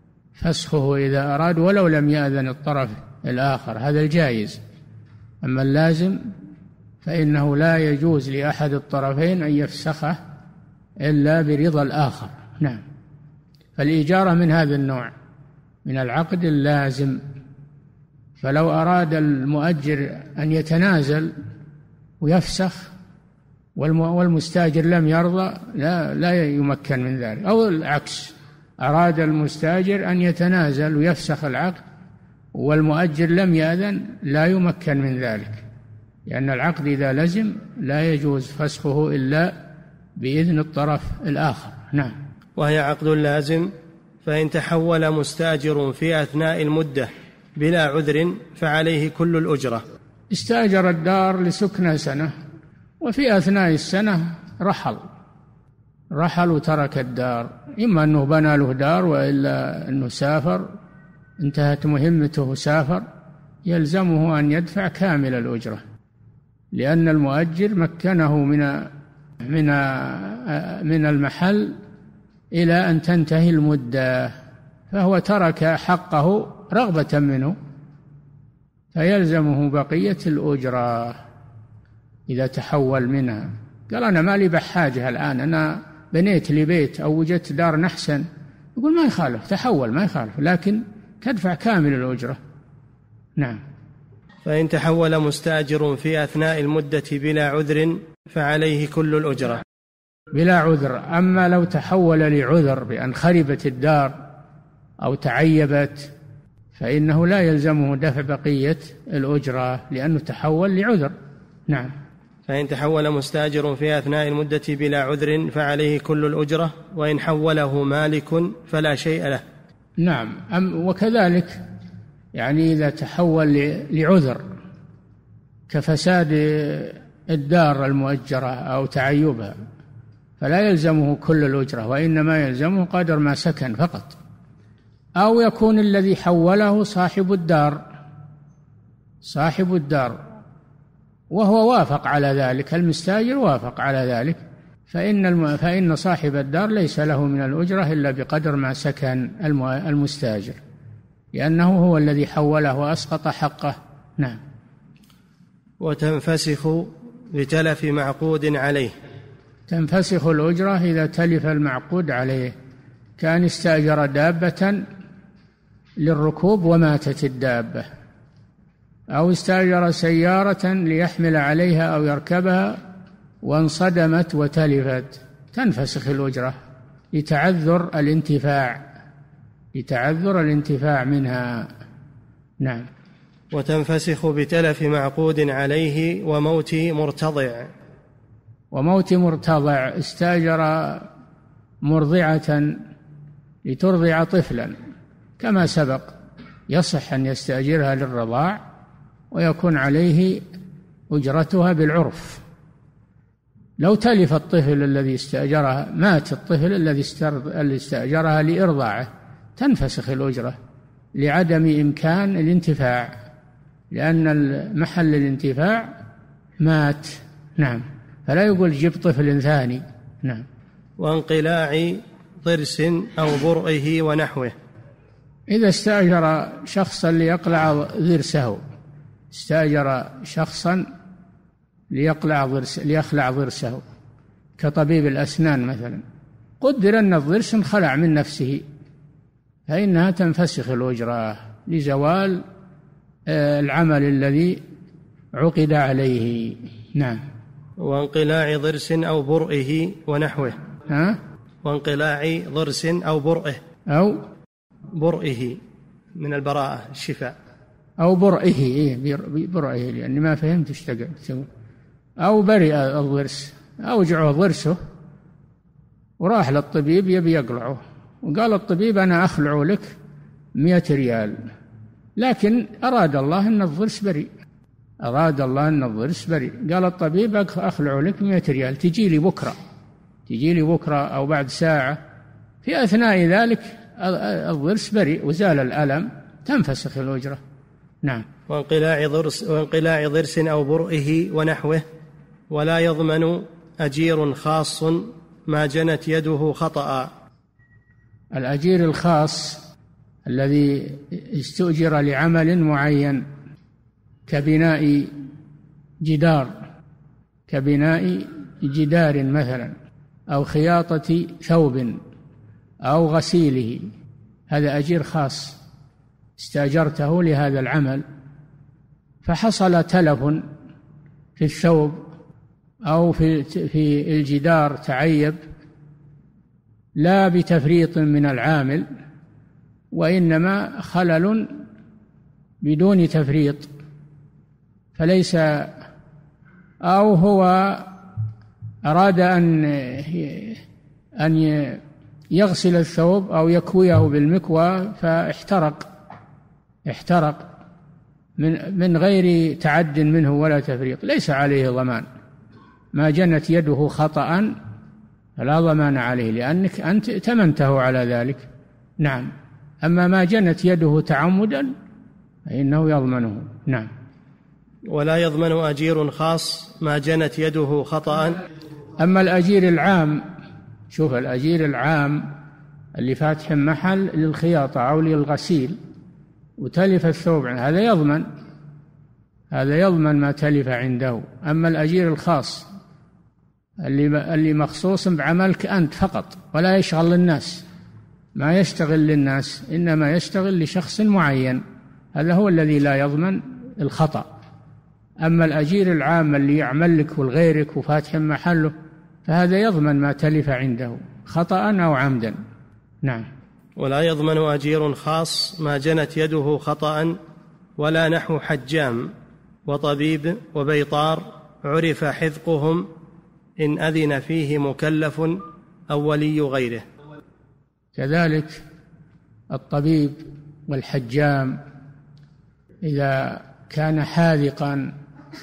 فسخه إذا أراد ولو لم يأذن الطرف الآخر، هذا الجائز. أما اللازم فإنه لا يجوز لأحد الطرفين أن يفسخه إلا برضا الآخر. نعم. فالإجارة من هذا النوع، من العقد اللازم، فلو أراد المؤجر أن يتنازل ويفسخ والمستاجر لم يرضى لا لا يمكن من ذلك، أو العكس، أراد المستاجر أن يتنازل ويفسخ العقد والمؤجر لم يأذن لا يمكن من ذلك، لأن العقد إذا لزم لا يجوز فسخه إلا بإذن الطرف الآخر. نعم. وهي عقد لازم، فإن تحول مستاجر في أثناء المدة بلا عذر فعليه كل الأجرة. استأجر الدار لسكنى سنة وفي أثناء السنة رحل رحل وترك الدار، إما أنه بنى له دار وإلا أنه سافر، انتهت مهمته وسافر، يلزمه أن يدفع كامل الأجرة، لأن المؤجر مكنه من من من المحل إلى أن تنتهي المدة، فهو ترك حقه رغبة منه، فيلزمه بقية الأجرة إذا تحول منها. قال أنا ما لي بحاجة الآن، أنا بنيت لي بيت أو وجدت دار نحسن، يقول ما يخالف، تحول ما يخالف، لكن تدفع كامل الأجرة. نعم. فإن تحول مستأجر في أثناء المدة بلا عذر فعليه كل الأجرة. بلا عذر. أما لو تحول لعذر بأن خربت الدار أو تعيبت فإنه لا يلزمه دفع بقية الأجرة لأنه تحول لعذر. نعم. فإن تحول مستأجر في أثناء المدة بلا عذر فعليه كل الأجرة، وإن حوله مالك فلا شيء له. نعم. أم وكذلك يعني إذا تحول لعذر كفساد الدار المؤجرة أو تعيبها فلا يلزمه كل الأجرة، وإنما يلزمه قدر ما سكن فقط. أو يكون الذي حوله صاحب الدار صاحب الدار وهو وافق على ذلك، المستاجر وافق على ذلك، فإن الم... فإن صاحب الدار ليس له من الأجرة إلا بقدر ما سكن الم... المستاجر، لأنه هو الذي حوله وأسقط حقه. نعم. وتنفسخ بتلف معقود عليه. تنفسخ الأجرة إذا تلف المعقود عليه، كان استأجر دابة للركوب وماتت الدابة، أو استأجر سيارة ليحمل عليها أو يركبها وانصدمت وتلفت، تنفسخ الأجرة لتعذر الانتفاع لتعذر الانتفاع منها. نعم. وتنفسخ بتلف معقود عليه وموت مرتضع. وموت مرتضع، استأجر مرضعة لترضع طفلا كما سبق، يصح أن يستأجرها للرضاع ويكون عليه أجرتها بالعرف. لو تلف الطفل الذي استأجرها، مات الطفل الذي استأجرها لإرضاعه، تنفسخ الأجرة لعدم إمكان الانتفاع، لأن محل الانتفاع مات. نعم. فلا يقول جيب طفل ثاني. نعم. وانقلاع ضرس أو برئه ونحوه. إذا استأجر شخصا ليقلع ضرسه، استأجر شخصا ليقلع ضرس ليخلع ضرسه كطبيب الأسنان مثلا، قدر أن الضرس انخلع من نفسه، فإنها تنفسخ الأجرة لزوال العمل الذي عقد عليه. نعم. وانقلاع ضرس أو برئه ونحوه. ها؟ وانقلاع ضرس أو برئه أو برئه من البراءة الشفاء. أو برئه، إيه برئه، لأني ما فهمت ايش تقول. أو برئ الضرس، أوجعه ضرسه وراح للطبيب يبي يقلعه، وقال الطبيب أنا أخلع لك مئة ريال، لكن أراد الله أن الضرس بريء، أراد الله أن الضرس بريء، قال الطبيب أخلع لك مئة ريال، تجي لي بكرة تجي لي بكرة أو بعد ساعة، في أثناء ذلك الضرس بريء وزال الألم، تنفسخ الأجرة. نعم. وانقلاع ضرس وانقلاع ضرس أو برئه ونحوه. ولا يضمن أجير خاص ما جنت يده خطأ. الأجير الخاص الذي استؤجر لعمل معين كبناء جدار كبناء جدار مثلا، أو خياطة ثوب أو غسيله، هذا أجير خاص استأجرته لهذا العمل، فحصل تلف في الثوب أو في في الجدار تعيب، لا بتفريط من العامل وإنما خلل بدون تفريط، فليس، أو هو أراد أن أن يغسل الثوب أو يكويه بالمكوى فاحترق احترق من من غير تعد منه ولا تفريط، ليس عليه ضمان. ما جنت يده خطأ فلا ضمان عليه، لأنك أنت تمنته على ذلك. نعم. أما ما جنت يده تعمدا فإنه يضمنه. نعم. ولا يضمن أجير خاص ما جنت يده خطأ. أما الأجير العام، شوف الأجير العام اللي فاتح محل للخياطة أو للغسيل وتلف الثوب، هذا يضمن هذا يضمن ما تلف عنده. أما الأجير الخاص اللي اللي مخصوص بعملك أنت فقط ولا يشغل للناس، ما يشتغل للناس إنما يشتغل لشخص معين، هذا هو الذي لا يضمن الخطأ. أما الأجير العام اللي يعمل لك ولغيرك وفاتح محله فهذا يضمن ما تلف عنده خطأ أو عمدا. نعم. ولا يضمن أجير خاص ما جنت يده خطأ ولا نحو حجام وطبيب وبيطار عرف حذقهم إن أذن فيه مكلف أو ولي غيره. كذلك الطبيب والحجام إذا كان حاذقا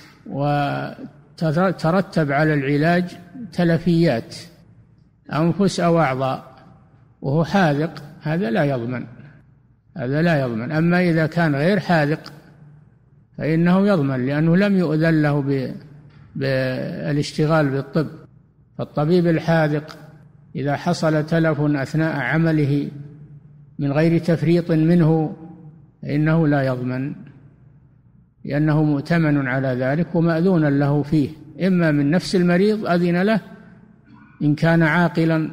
وترتب على العلاج تلفيات أنفس أو أعضاء وهو حاذق، هذا لا يضمن هذا لا يضمن. أما إذا كان غير حاذق فإنه يضمن، لأنه لم يؤذن له بالاشتغال بالطب. فالطبيب الحاذق إذا حصل تلف أثناء عمله من غير تفريط منه فإنه لا يضمن. لأنه مؤتمن على ذلك ومأذونا له فيه، إما من نفس المريض أذن له إن كان عاقلا،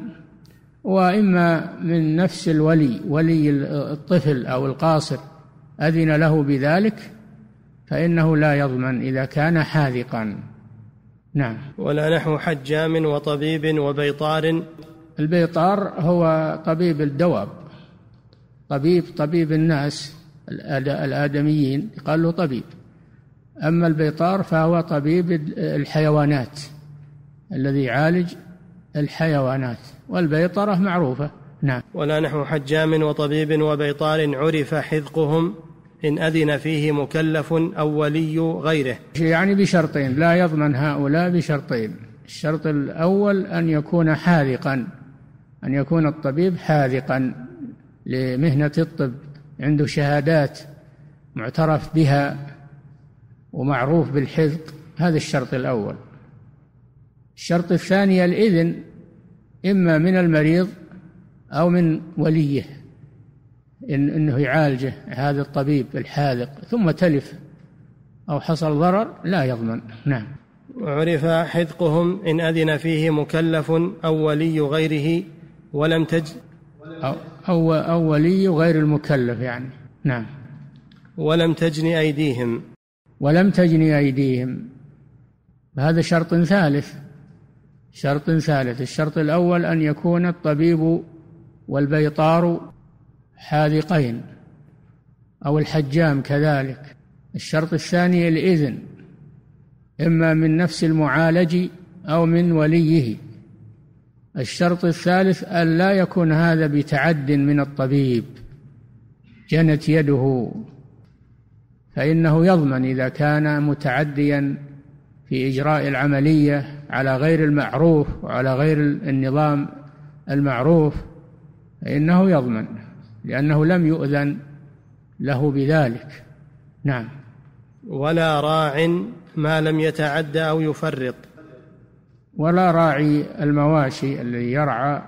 وإما من نفس الولي ولي الطفل أو القاصر أذن له بذلك، فإنه لا يضمن إذا كان حاذقا. نعم. ولا نحو حجام وطبيب وبيطار. البيطار هو طبيب الدواب، طبيب طبيب الناس الآدميين قال له طبيب. أما البيطار فهو طبيب الحيوانات الذي يعالج الحيوانات، والبيطرة معروفة. نعم. ولا نحو حجام وطبيب وبيطار عرف حذقهم إن أذن فيه مكلف أو ولي غيره. يعني بشرطين، لا يضمن هؤلاء بشرطين. الشرط الأول أن يكون حاذقا، أن يكون الطبيب حاذقا لمهنة الطب، عنده شهادات معترف بها ومعروف بالحذق، هذا الشرط الأول. الشرط الثاني الإذن، إما من المريض أو من وليه إن إنه يعالجه هذا الطبيب الحاذق، ثم تلف أو حصل ضرر لا يضمن. نعم. وعرف حذقهم إن أذن فيه مكلف أو ولي غيره ولم تج أو, أو, أو ولي غير المكلف يعني. نعم. ولم تجن أيديهم. ولم تجن أيديهم، هذا شرط ثالث. شرط ثالث الشرط الأول أن يكون الطبيب والبيطار حاذقين، أو الحجام كذلك. الشرط الثاني الإذن، إما من نفس المعالج أو من وليه. الشرط الثالث أن لا يكون هذا بتعد من الطبيب، جنت يده، فإنه يضمن إذا كان متعديا في إجراء العملية على غير المعروف وعلى غير النظام المعروف، فإنه يضمن لأنه لم يؤذن له بذلك. نعم. ولا راع ما لم يتعد أو يفرط. ولا راعي المواشي الذي يرعى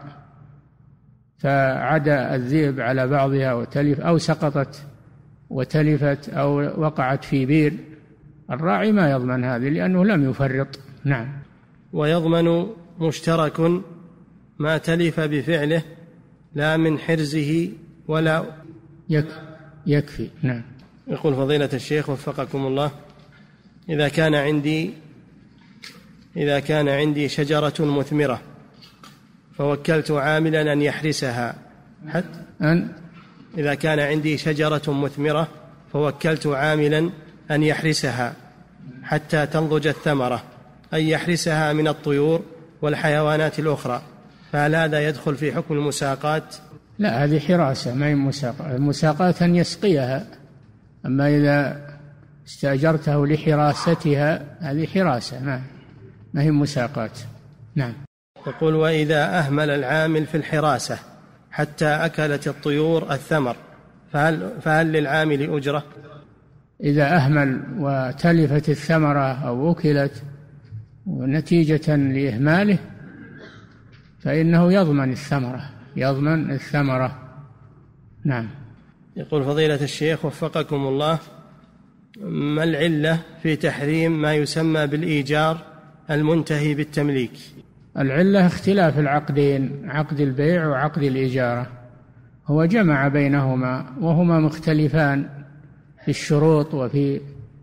فعدى الذئب على بعضها وتلف، أو سقطت وتلفت، أو وقعت في بير، الراعي ما يضمن هذه لأنه لم يفرط. نعم. ويضمن مشترك ما تلف بفعله لا من حرزه ولا يكفي. نعم. يقول فضيلة الشيخ وفقكم الله: إذا كان عندي إذا كان عندي شجرة مثمرة فوكلت عاملا أن يحرسها حتى أن إذا كان عندي شجرة مثمرة فوكلت عاملا أن يحرسها حتى تنضج الثمرة، أي يحرسها من الطيور والحيوانات الأخرى، فهل هذا يدخل في حكم المساقات؟ لا، هذه حراسة ما هي مساقات. المساقات أن يسقيها، أما إذا استأجرته لحراستها هذه حراسة ما ما هي مساقات. نعم. يقول: وإذا أهمل العامل في الحراسة حتى أكلت الطيور الثمر فهل, فهل للعامل أجرة؟ إذا أهمل وتلفت الثمرة أو أكلت نتيجة لإهماله فإنه يضمن الثمرة يضمن الثمرة. نعم. يقول فضيلة الشيخ وفقكم الله: ما العلة في تحريم ما يسمى بالإيجار المنتهي بالتمليك؟ العلة اختلاف العقدين، عقد البيع وعقد الإجارة، هو جمع بينهما وهما مختلفان في الشروط وفي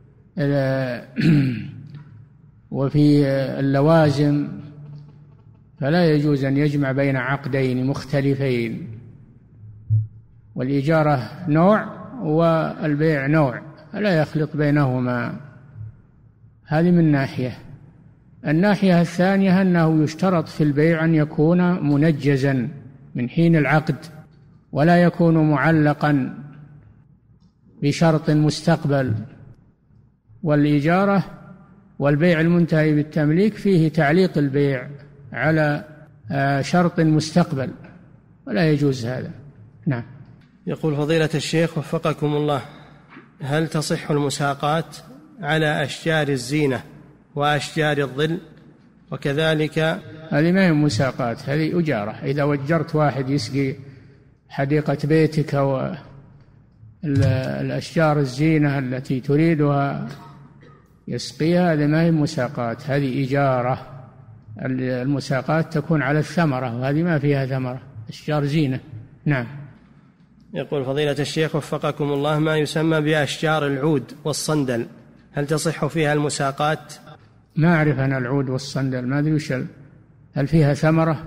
وفي اللوازم، فلا يجوز أن يجمع بين عقدين مختلفين، والإجارة نوع والبيع نوع، فلا يخلط بينهما. هذه من ناحية. الناحية الثانية أنه يشترط في البيع أن يكون منجزا من حين العقد، ولا يكون معلقا بشرط مستقبل. والإجارة والبيع المنتهي بالتمليك فيه تعليق البيع على شرط مستقبل، ولا يجوز هذا. نعم. يقول فضيلة الشيخ وفقكم الله: هل تصح المساقات على أشجار الزينة وأشجار الظل؟ وكذلك هذه ما هي مساقات، هذه أجارة. إذا وجرت واحد يسقي حديقة بيتك أو الأشجار الزينة التي تريدها يسقيها، هذه ما هي مساقات، هذه إجارة. المساقات تكون على الثمرة، وهذه ما فيها ثمرة، أشجار زينة. نعم. يقول فضيلة الشيخ وفقكم الله، ما يسمى بأشجار العود والصندل، هل تصح فيها المساقات؟ ما أعرف أنا العود والصندل، ما أدري وش، هل فيها ثمرة؟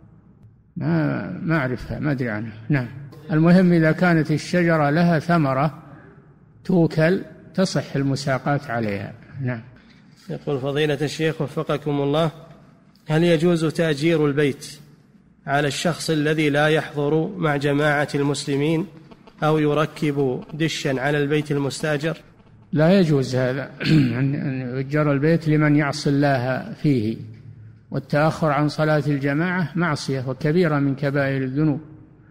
ما ما أعرفها، ما أدري عنها. نعم. المهم إذا كانت الشجرة لها ثمرة توكل تصح المساقات عليها. نعم. يقول فضيلة الشيخ وفقكم الله، هل يجوز تأجير البيت على الشخص الذي لا يحضر مع جماعة المسلمين أو يركب دشا على البيت المستأجر؟ لا يجوز هذا أن يؤجر البيت لمن يعصي الله فيه، والتأخر عن صلاة الجماعة معصية وكبيرة من كبائر الذنوب،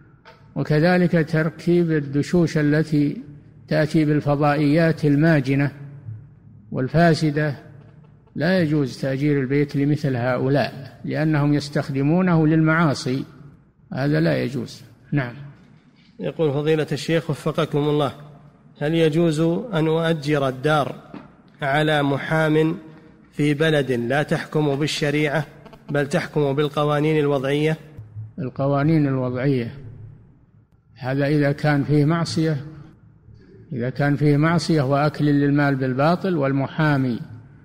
وكذلك تركيب الدشوش التي تأتي بالفضائيات الماجنة والفاسدة. لا يجوز تأجير البيت لمثل هؤلاء لأنهم يستخدمونه للمعاصي، هذا لا يجوز. نعم. يقول فضيلة الشيخ وفقكم الله، هل يجوز أن أؤجر الدار على محام في بلد لا تحكم بالشريعة بل تحكم بالقوانين الوضعية؟ القوانين الوضعية هذا إذا كان فيه معصية، إذا كان فيه معصية وأكل للمال بالباطل، والمحامي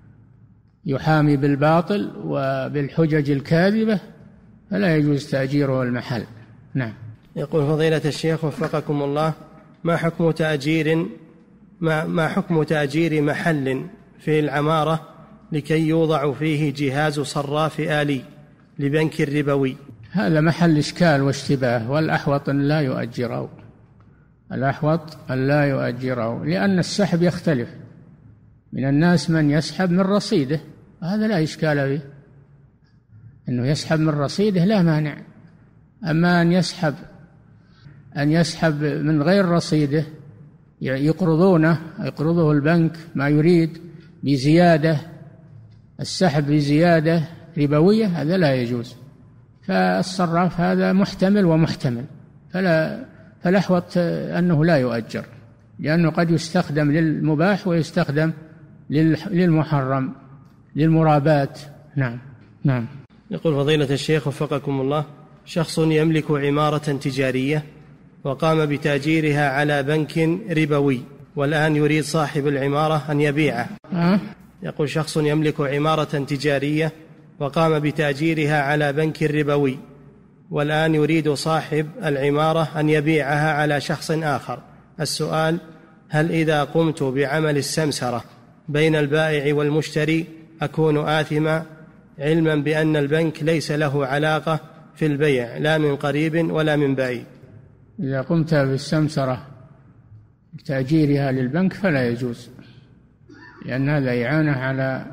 يحامي بالباطل وبالحجج الكاذبة، فلا يجوز تأجيره المحل. نعم. يقول فضيلة الشيخ وفقكم الله، ما حكم تأجير ما, ما حكم تأجير محل في العمارة لكي يوضع فيه جهاز صراف آلي لبنك الربوي؟ هذا محل إشكال واشتباه، والأحوط أن لا يؤجره، الأحوط أن لا يؤجره، لأن السحب يختلف، من الناس من يسحب من رصيده، هذا لا إشكال فيه، أنه يسحب من رصيده لا مانع. أما أن يسحب أن يسحب من غير رصيده، يقرضونه، يقرضه البنك ما يريد بزيادة، السحب بزيادة ربوية، هذا لا يجوز. فالصراف هذا محتمل ومحتمل، فلا فالأحوط أنه لا يؤجر، لأنه قد يستخدم للمباح ويستخدم للمحرم، للمرابات. نعم. نعم. يقول فضيلة الشيخ وفقكم الله، شخص يملك عمارة تجارية وقام بتأجيرها على بنك ربوي، والآن يريد صاحب العمارة أن يبيعه. أه؟ يقول شخص يملك عمارة تجارية وقام بتأجيرها على بنك ربوي، والآن يريد صاحب العمارة أن يبيعها على شخص آخر. السؤال: هل إذا قمت بعمل السمسرة بين البائع والمشتري أكون آثما، علما بأن البنك ليس له علاقة في البيع لا من قريب ولا من بعيد؟ إذا قمت بالسمسرة تأجيرها للبنك فلا يجوز، لأن هذا إعانة على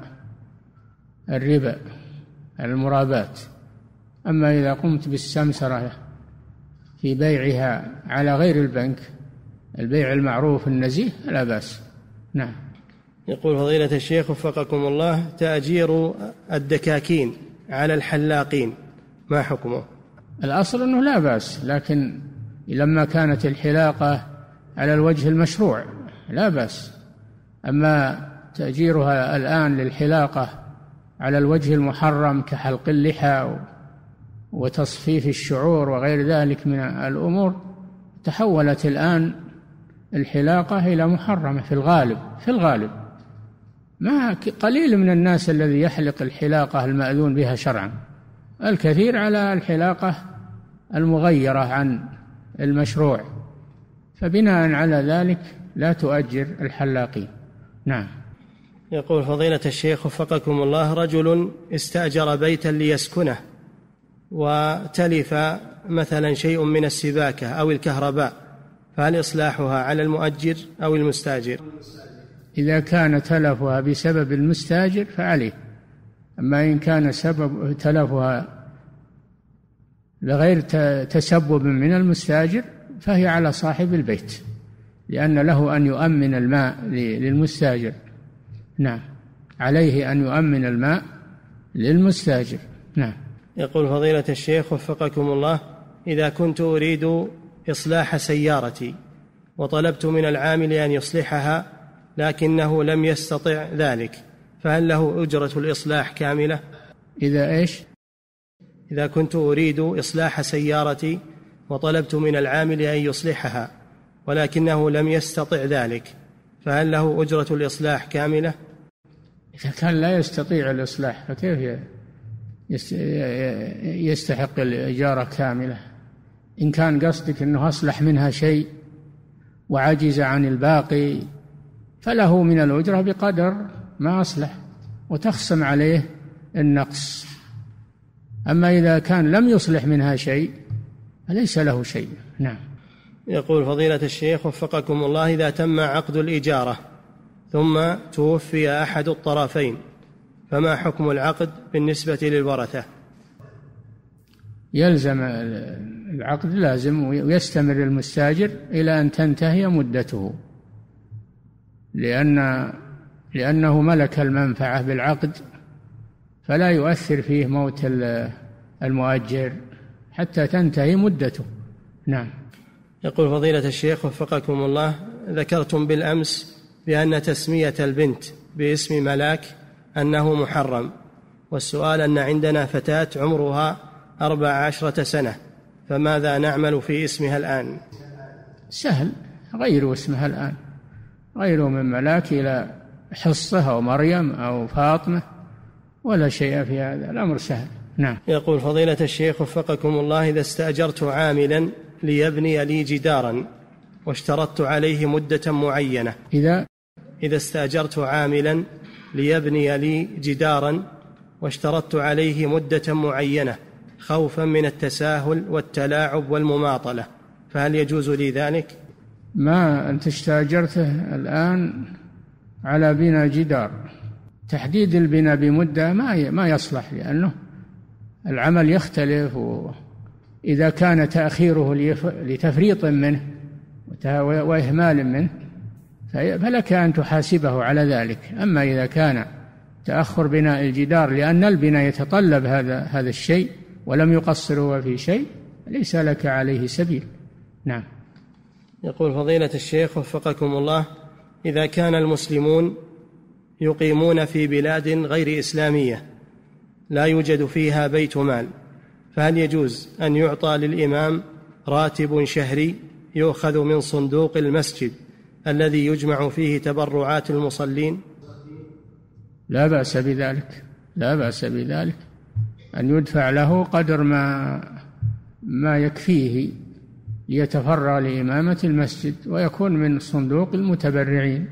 الربا، المرابات. أما إذا قمت بالسمسرة في بيعها على غير البنك، البيع المعروف النزيه، لا بأس. نعم. يقول فضيلة الشيخ وفقكم الله، تأجير الدكاكين على الحلاقين ما حكمه؟ الأصل أنه لا بأس، لكن لما كانت الحلاقة على الوجه المشروع لا بأس. أما تأجيرها الآن للحلاقة على الوجه المحرم كحلق اللحى وتصفيف الشعور وغير ذلك من الأمور، تحولت الآن الحلاقة إلى محرمة في الغالب في الغالب ما قليل من الناس الذي يحلق الحلاقة المأذون بها شرعا، الكثير على الحلاقة المغيرة عن المشروع، فبناء على ذلك لا تؤجر الحلاقين. نعم. يقول فضيلة الشيخ وفقكم الله، رجل استأجر بيتا ليسكنه وتلف مثلا شيء من السباكة أو الكهرباء، فهل إصلاحها على المؤجر أو المستاجر؟ إذا كان تلفها بسبب المستاجر فعليه، أما إن كان سبب تلفها بغير تسبب من المستاجر فهي على صاحب البيت، لأن له أن يؤمن الماء للمستاجر. نعم، عليه أن يؤمن الماء للمستاجر. نعم. يقول فضيلة الشيخ وفقكم الله، إذا كنت أريد إصلاح سيارتي وطلبت من العامل أن يصلحها لكنه لم يستطع ذلك، فهل له أجرة الإصلاح كاملة؟ إذا إيش؟ إذا كنت أريد إصلاح سيارتي وطلبت من العامل أن يصلحها ولكنه لم يستطع ذلك، فهل له أجرة الإصلاح كاملة؟ إذا كان لا يستطيع الإصلاح فكيف يستحق الإجارة كاملة؟ إن كان قصدك أنه أصلح منها شيء وعجز عن الباقي فله من الأجرة بقدر ما أصلح وتخصم عليه النقص. أما إذا كان لم يصلح منها شيء فليس له شيء. نعم. يقول فضيلة الشيخ وفقكم الله: إذا تم عقد الإجارة ثم توفي أحد الطرفين فما حكم العقد بالنسبة للورثة؟ يلزم العقد، لازم، ويستمر المستاجر إلى أن تنتهي مدته، لأن لأنه ملك المنفعة بالعقد، فلا يؤثر فيه موت المؤجر حتى تنتهي مدته. نعم. يقول فضيلة الشيخ وفقكم الله: ذكرتم بالأمس بأن تسمية البنت باسم ملاك أنه محرم، والسؤال أن عندنا فتاة عمرها أربع عشرة سنة، فماذا نعمل في اسمها الآن؟ سهل، غيروا اسمها الآن، غيروا من ملاك إلى حصة أو مريم أو فاطمة، ولا شيء في هذا، الأمر سهل. نعم. يقول فضيلة الشيخ وفقكم الله: إذا استأجرت عاملا ليبني لي جدارا واشترطت عليه مدة معينة إذا إذا استأجرت عاملا ليبني لي جدارا واشترطت عليه مدة معينة خوفا من التساهل والتلاعب والمماطلة، فهل يجوز لي ذلك؟ ما أنت استأجرته الآن على بناء جدار، تحديد البناء بمدة ما ما يصلح، لأنه العمل يختلف، وإذا كان تأخيره لتفريط منه وإهمال منه فلك أن تحاسبه على ذلك. أما إذا كان تأخر بناء الجدار لأن البناء يتطلب هذا هذا الشيء ولم يقصر هو في شيء ليس لك عليه سبيل. نعم. يقول فضيلة الشيخ وفقكم الله: إذا كان المسلمون يقيمون في بلاد غير إسلامية لا يوجد فيها بيت مال، فهل يجوز أن يعطى للإمام راتب شهري يؤخذ من صندوق المسجد الذي يجمع فيه تبرعات المصلين؟ لا بأس بذلك، لا بأس بذلك، أن يدفع له قدر ما ما يكفيه ليتفرغ لإمامة المسجد، ويكون من صندوق المتبرعين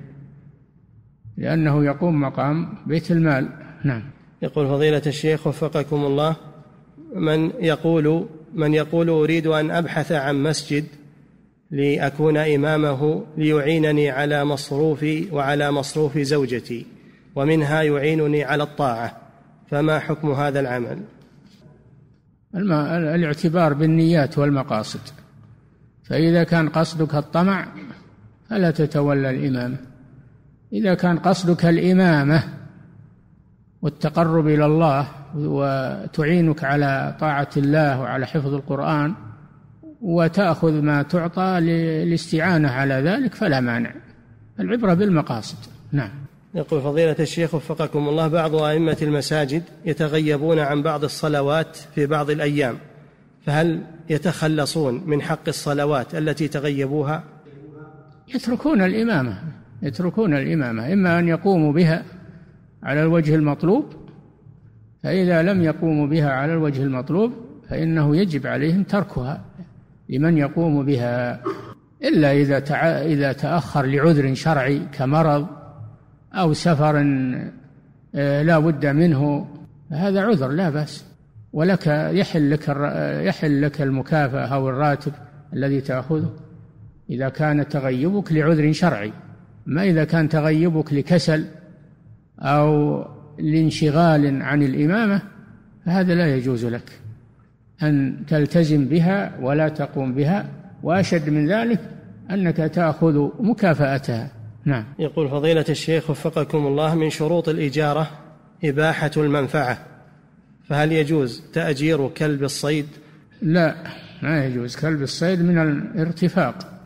لأنه يقوم مقام بيت المال. نعم. يقول فضيلة الشيخ وفقكم الله: من يقول من يقول أريد أن أبحث عن مسجد لأكون إمامه ليعينني على مصروفي وعلى مصروف زوجتي ومنها يعينني على الطاعة، فما حكم هذا العمل؟ الاعتبار بالنيات والمقاصد، فإذا كان قصدك الطمع فلا تتولى الإمامة، إذا كان قصدك الإمامة والتقرب إلى الله وتعينك على طاعة الله وعلى حفظ القرآن وتأخذ ما تعطى للاستعانة على ذلك فلا مانع، العبرة بالمقاصد. نعم. يقول فضيلة الشيخ وفقكم الله: بعض أئمة المساجد يتغيبون عن بعض الصلوات في بعض الأيام، فهل يتخلصون من حق الصلوات التي تغيبوها؟ يتركون الإمامة يتركون الإمامة إما أن يقوموا بها على الوجه المطلوب، فإذا لم يقوموا بها على الوجه المطلوب فإنه يجب عليهم تركها لمن يقوم بها، إلا إذا تع... إذا تأخر لعذر شرعي كمرض أو سفر لا بد منه، هذا عذر لا بأس، ولك يحل لك يحل لك المكافأة أو الراتب الذي تأخذه إذا كان تغيبك لعذر شرعي. ما إذا كان تغيبك لكسل أو لانشغال عن الإمامة فهذا لا يجوز لك أن تلتزم بها ولا تقوم بها، وأشد من ذلك أنك تأخذ مكافأتها. نعم. يقول فضيلة الشيخ وفقكم الله: من شروط الإجارة إباحة المنفعة، فهل يجوز تأجير كلب الصيد؟ لا، ما يجوز، كلب الصيد من الارتفاق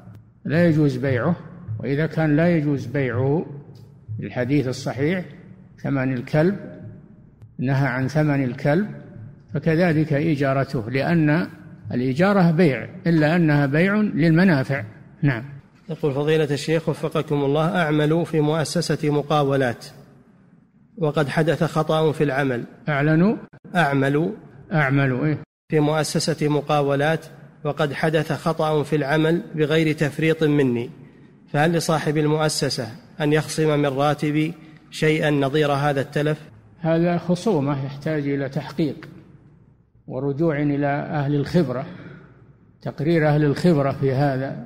لا يجوز بيعه. وإذا كان لا يجوز بيعه الحديث الصحيح ثمن الكلب، نهى عن ثمن الكلب، فكذلك إجارته، لأن الإجارة بيع إلا أنها بيع للمنافع. نعم. يقول فضيلة الشيخ وفقكم الله: أعمل في مؤسسة مقاولات وقد حدث خطأ في العمل. أعلنوا أعمل أعمل إيه؟ في مؤسسة مقاولات وقد حدث خطأ في العمل بغير تفريط مني، فهل لصاحب المؤسسة أن يخصم من راتبي شيئا نظير هذا التلف؟ هذا خصومة يحتاج إلى تحقيق ورجوع إلى أهل الخبرة، تقرير أهل الخبرة في هذا،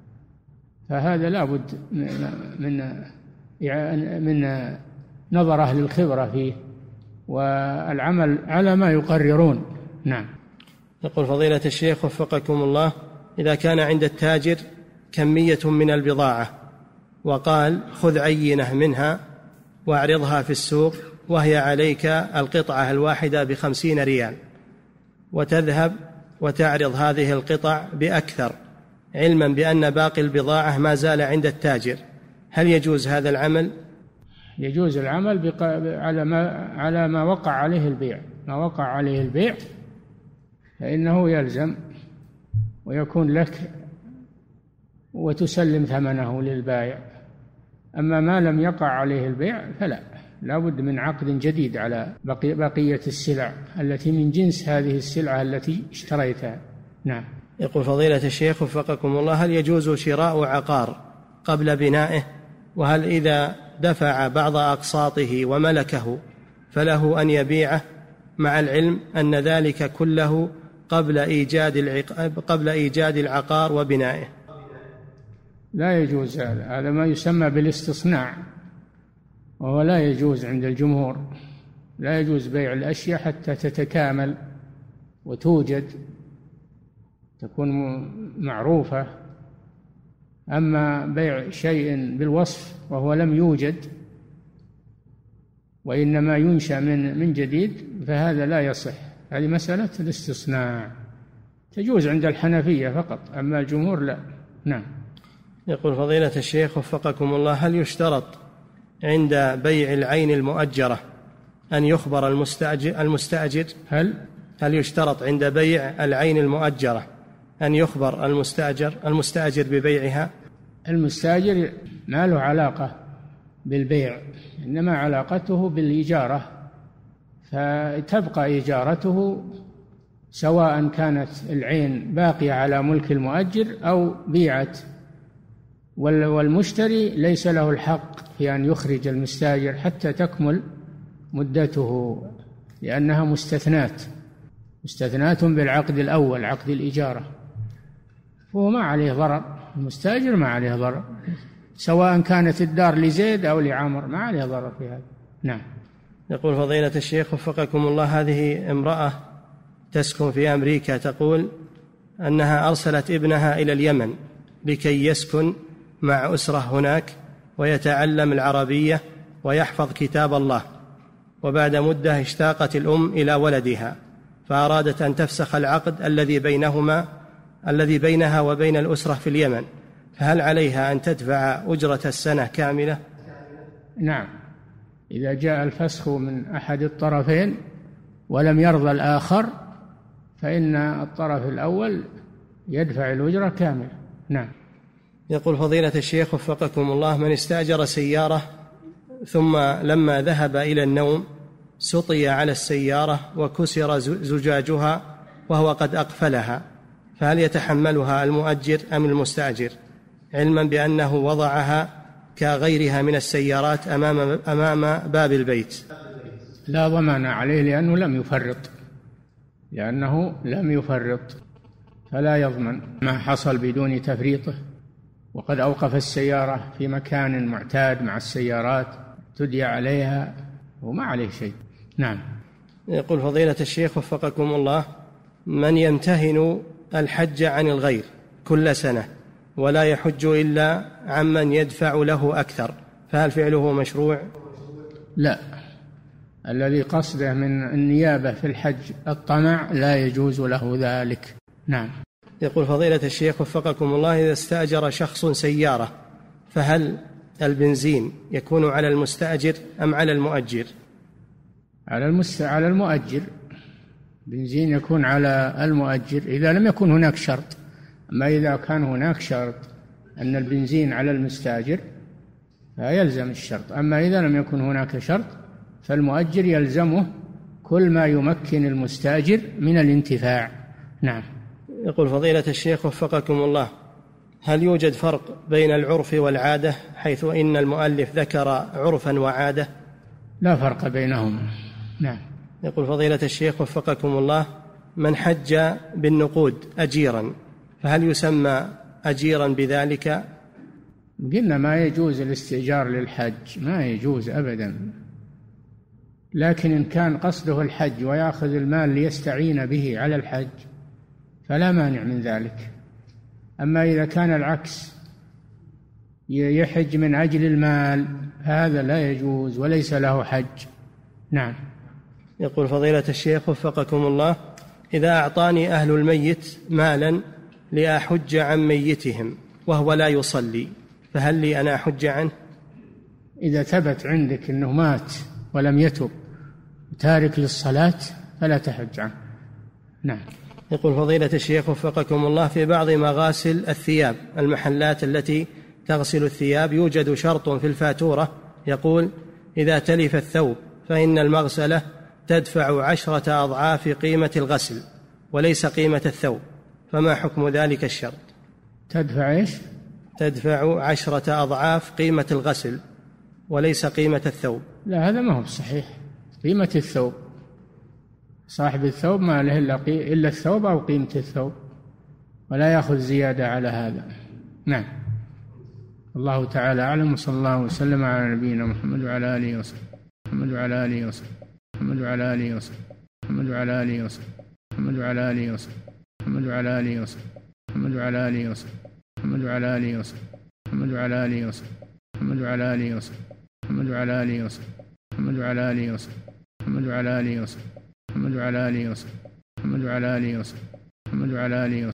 فهذا لا بد من من نظر أهل الخبرة فيه والعمل على ما يقررون. نعم. يقول فضيلة الشيخ وفقكم الله: إذا كان عند التاجر كمية من البضاعة وقال خذ عينة منها واعرضها في السوق وهي عليك القطعة الواحدة بخمسين ريال، وتذهب وتعرض هذه القطع بأكثر علما بأن باقي البضاعة ما زال عند التاجر، هل يجوز هذا العمل؟ يجوز العمل على ما على ما وقع عليه البيع، ما وقع عليه البيع فإنه يلزم ويكون لك وتسلم ثمنه للبائع. أما ما لم يقع عليه البيع فلا، لا بد من عقد جديد على بقية السلع التي من جنس هذه السلعة التي اشتريتها. نعم. يقول فضيلة الشيخ وفقكم الله: هل يجوز شراء عقار قبل بنائه؟ وهل إذا دفع بعض أقساطه وملكه فله أن يبيعه مع العلم أن ذلك كله قبل إيجاد العق... قبل إيجاد العقار وبنائه؟ لا يجوز هذا، هذا ما يسمى بالاستصناع، وهو لا يجوز عند الجمهور. لا يجوز بيع الأشياء حتى تتكامل وتوجد، تكون معروفة. أما بيع شيء بالوصف وهو لم يوجد وإنما ينشأ من من جديد فهذا لا يصح. هذه مسألة الاستصناع تجوز عند الحنفية فقط، أما الجمهور لا. نعم. يقول فضيلة الشيخ وفقكم الله: هل يشترط عند بيع العين المؤجرة أن يخبر المستأجر المستأجر هل هل يشترط عند بيع العين المؤجرة أن يخبر المستأجر المستأجر ببيعها؟ المستأجر ما له علاقة بالبيع، إنما علاقته بالإجارة، فتبقى إجارته سواء كانت العين باقية على ملك المؤجر أو بيعت، والمشتري ليس له الحق في أن يخرج المستأجر حتى تكمل مدته، لأنها مستثنات مستثنات بالعقد الأول، عقد الإجارة، وهو ما عليه ضرر، المستأجر ما عليه ضرر، سواء كانت الدار لزيد أو لعمر ما عليه ضرر في هذا. نعم. يقول فضيلة الشيخ وفقكم الله: هذه امرأة تسكن في أمريكا تقول أنها أرسلت ابنها إلى اليمن لكي يسكن مع أسرة هناك ويتعلم العربية ويحفظ كتاب الله، وبعد مدة اشتاقت الأم إلى ولدها فأرادت أن تفسخ العقد الذي بينهما الذي بينها وبين الأسرة في اليمن، فهل عليها أن تدفع أجرة السنة كاملة؟ نعم، إذا جاء الفسخ من أحد الطرفين ولم يرضى الآخر فإن الطرف الأول يدفع الأجرة كاملة. نعم. يقول فضيلة الشيخ وفقكم الله: من استأجر سيارة ثم لما ذهب إلى النوم سطي على السيارة وكسر زجاجها وهو قد أقفلها، فهل يتحملها المؤجر أم المستأجر، علما بأنه وضعها كغيرها من السيارات أمام أمام باب البيت؟ لا ضمان عليه لأنه لم يفرط لأنه لم يفرط فلا يضمن ما حصل بدون تفريطه، وقد أوقف السيارة في مكان معتاد مع السيارات تدعى عليها وما عليه شيء. نعم. يقول فضيلة الشيخ وفقكم الله: من يمتهن الحج عن الغير كل سنة ولا يحج إلا عمن يدفع له أكثر، فهل فعله مشروع؟ لا، الذي قصده من النيابة في الحج الطمع لا يجوز له ذلك. نعم. يقول فضيلة الشيخ وفقكم الله، إذا استأجر شخص سيارة فهل البنزين يكون على المستأجر أم على المؤجر؟ على المست... على المؤجر. بنزين يكون على المؤجر إذا لم يكن هناك شرط. أما إذا كان هناك شرط أن البنزين على المستأجر فيلزم الشرط. أما إذا لم يكن هناك شرط فالمؤجر يلزمه كل ما يمكن المستأجر من الانتفاع. نعم. يقول فضيلة الشيخ وفقكم الله، هل يوجد فرق بين العرف والعادة، حيث إن المؤلف ذكر عرفا وعادة؟ لا فرق بينهما. نعم. يقول فضيلة الشيخ وفقكم الله، من حج بالنقود أجيرا فهل يسمى أجيرا بذلك؟ قلنا ما يجوز الاستئجار للحج، ما يجوز أبدا، لكن إن كان قصده الحج ويأخذ المال ليستعين به على الحج فلا مانع من ذلك. أما إذا كان العكس، يحج من أجل المال، هذا لا يجوز وليس له حج. نعم. يقول فضيلة الشيخ وفقكم الله، إذا أعطاني أهل الميت مالا لأحج عن ميتهم وهو لا يصلي فهل لي أنا أحج عنه؟ إذا ثبت عندك أنه مات ولم يتب تارك للصلاة فلا تحج عنه. نعم. يقول فضيلة الشيخ وفقكم الله، في بعض مغاسل الثياب، المحلات التي تغسل الثياب، يوجد شرط في الفاتورة يقول إذا تلف الثوب فإن المغسلة تدفع عشرة أضعاف قيمة الغسل وليس قيمة الثوب، فما حكم ذلك الشرط؟ تدفع إيش؟ تدفع عشرة أضعاف قيمة الغسل وليس قيمة الثوب. لا، هذا ما هو صحيح. قيمة الثوب، صاحب الثوب ما له إلا الثوب أو قيمة الثوب، ولا يأخذ زيادة على هذا. نعم. الله تعالى أعلم، وصلى الله وسلم على نبينا محمد وعلى آله وصحبه محمد وعلى آله وصحبه محمد وعلى آله وصحبه محمد وعلى آله وصحبه محمد وعلى آله وصحبه محمد وعلى آله وصحبه محمد وعلى آله وصحبه محمد وعلى آله وصحبه محمد وعلى آله وصحبه محمد وعلى آله وصحبه محمد وعلى آله وصحبه محمد وعلى آله وصحبه محمد وعلى آله وصحبه محمد وعلى آله وصحبه محمد وعلى آله وصحبه محمد وعلى آله وصحبه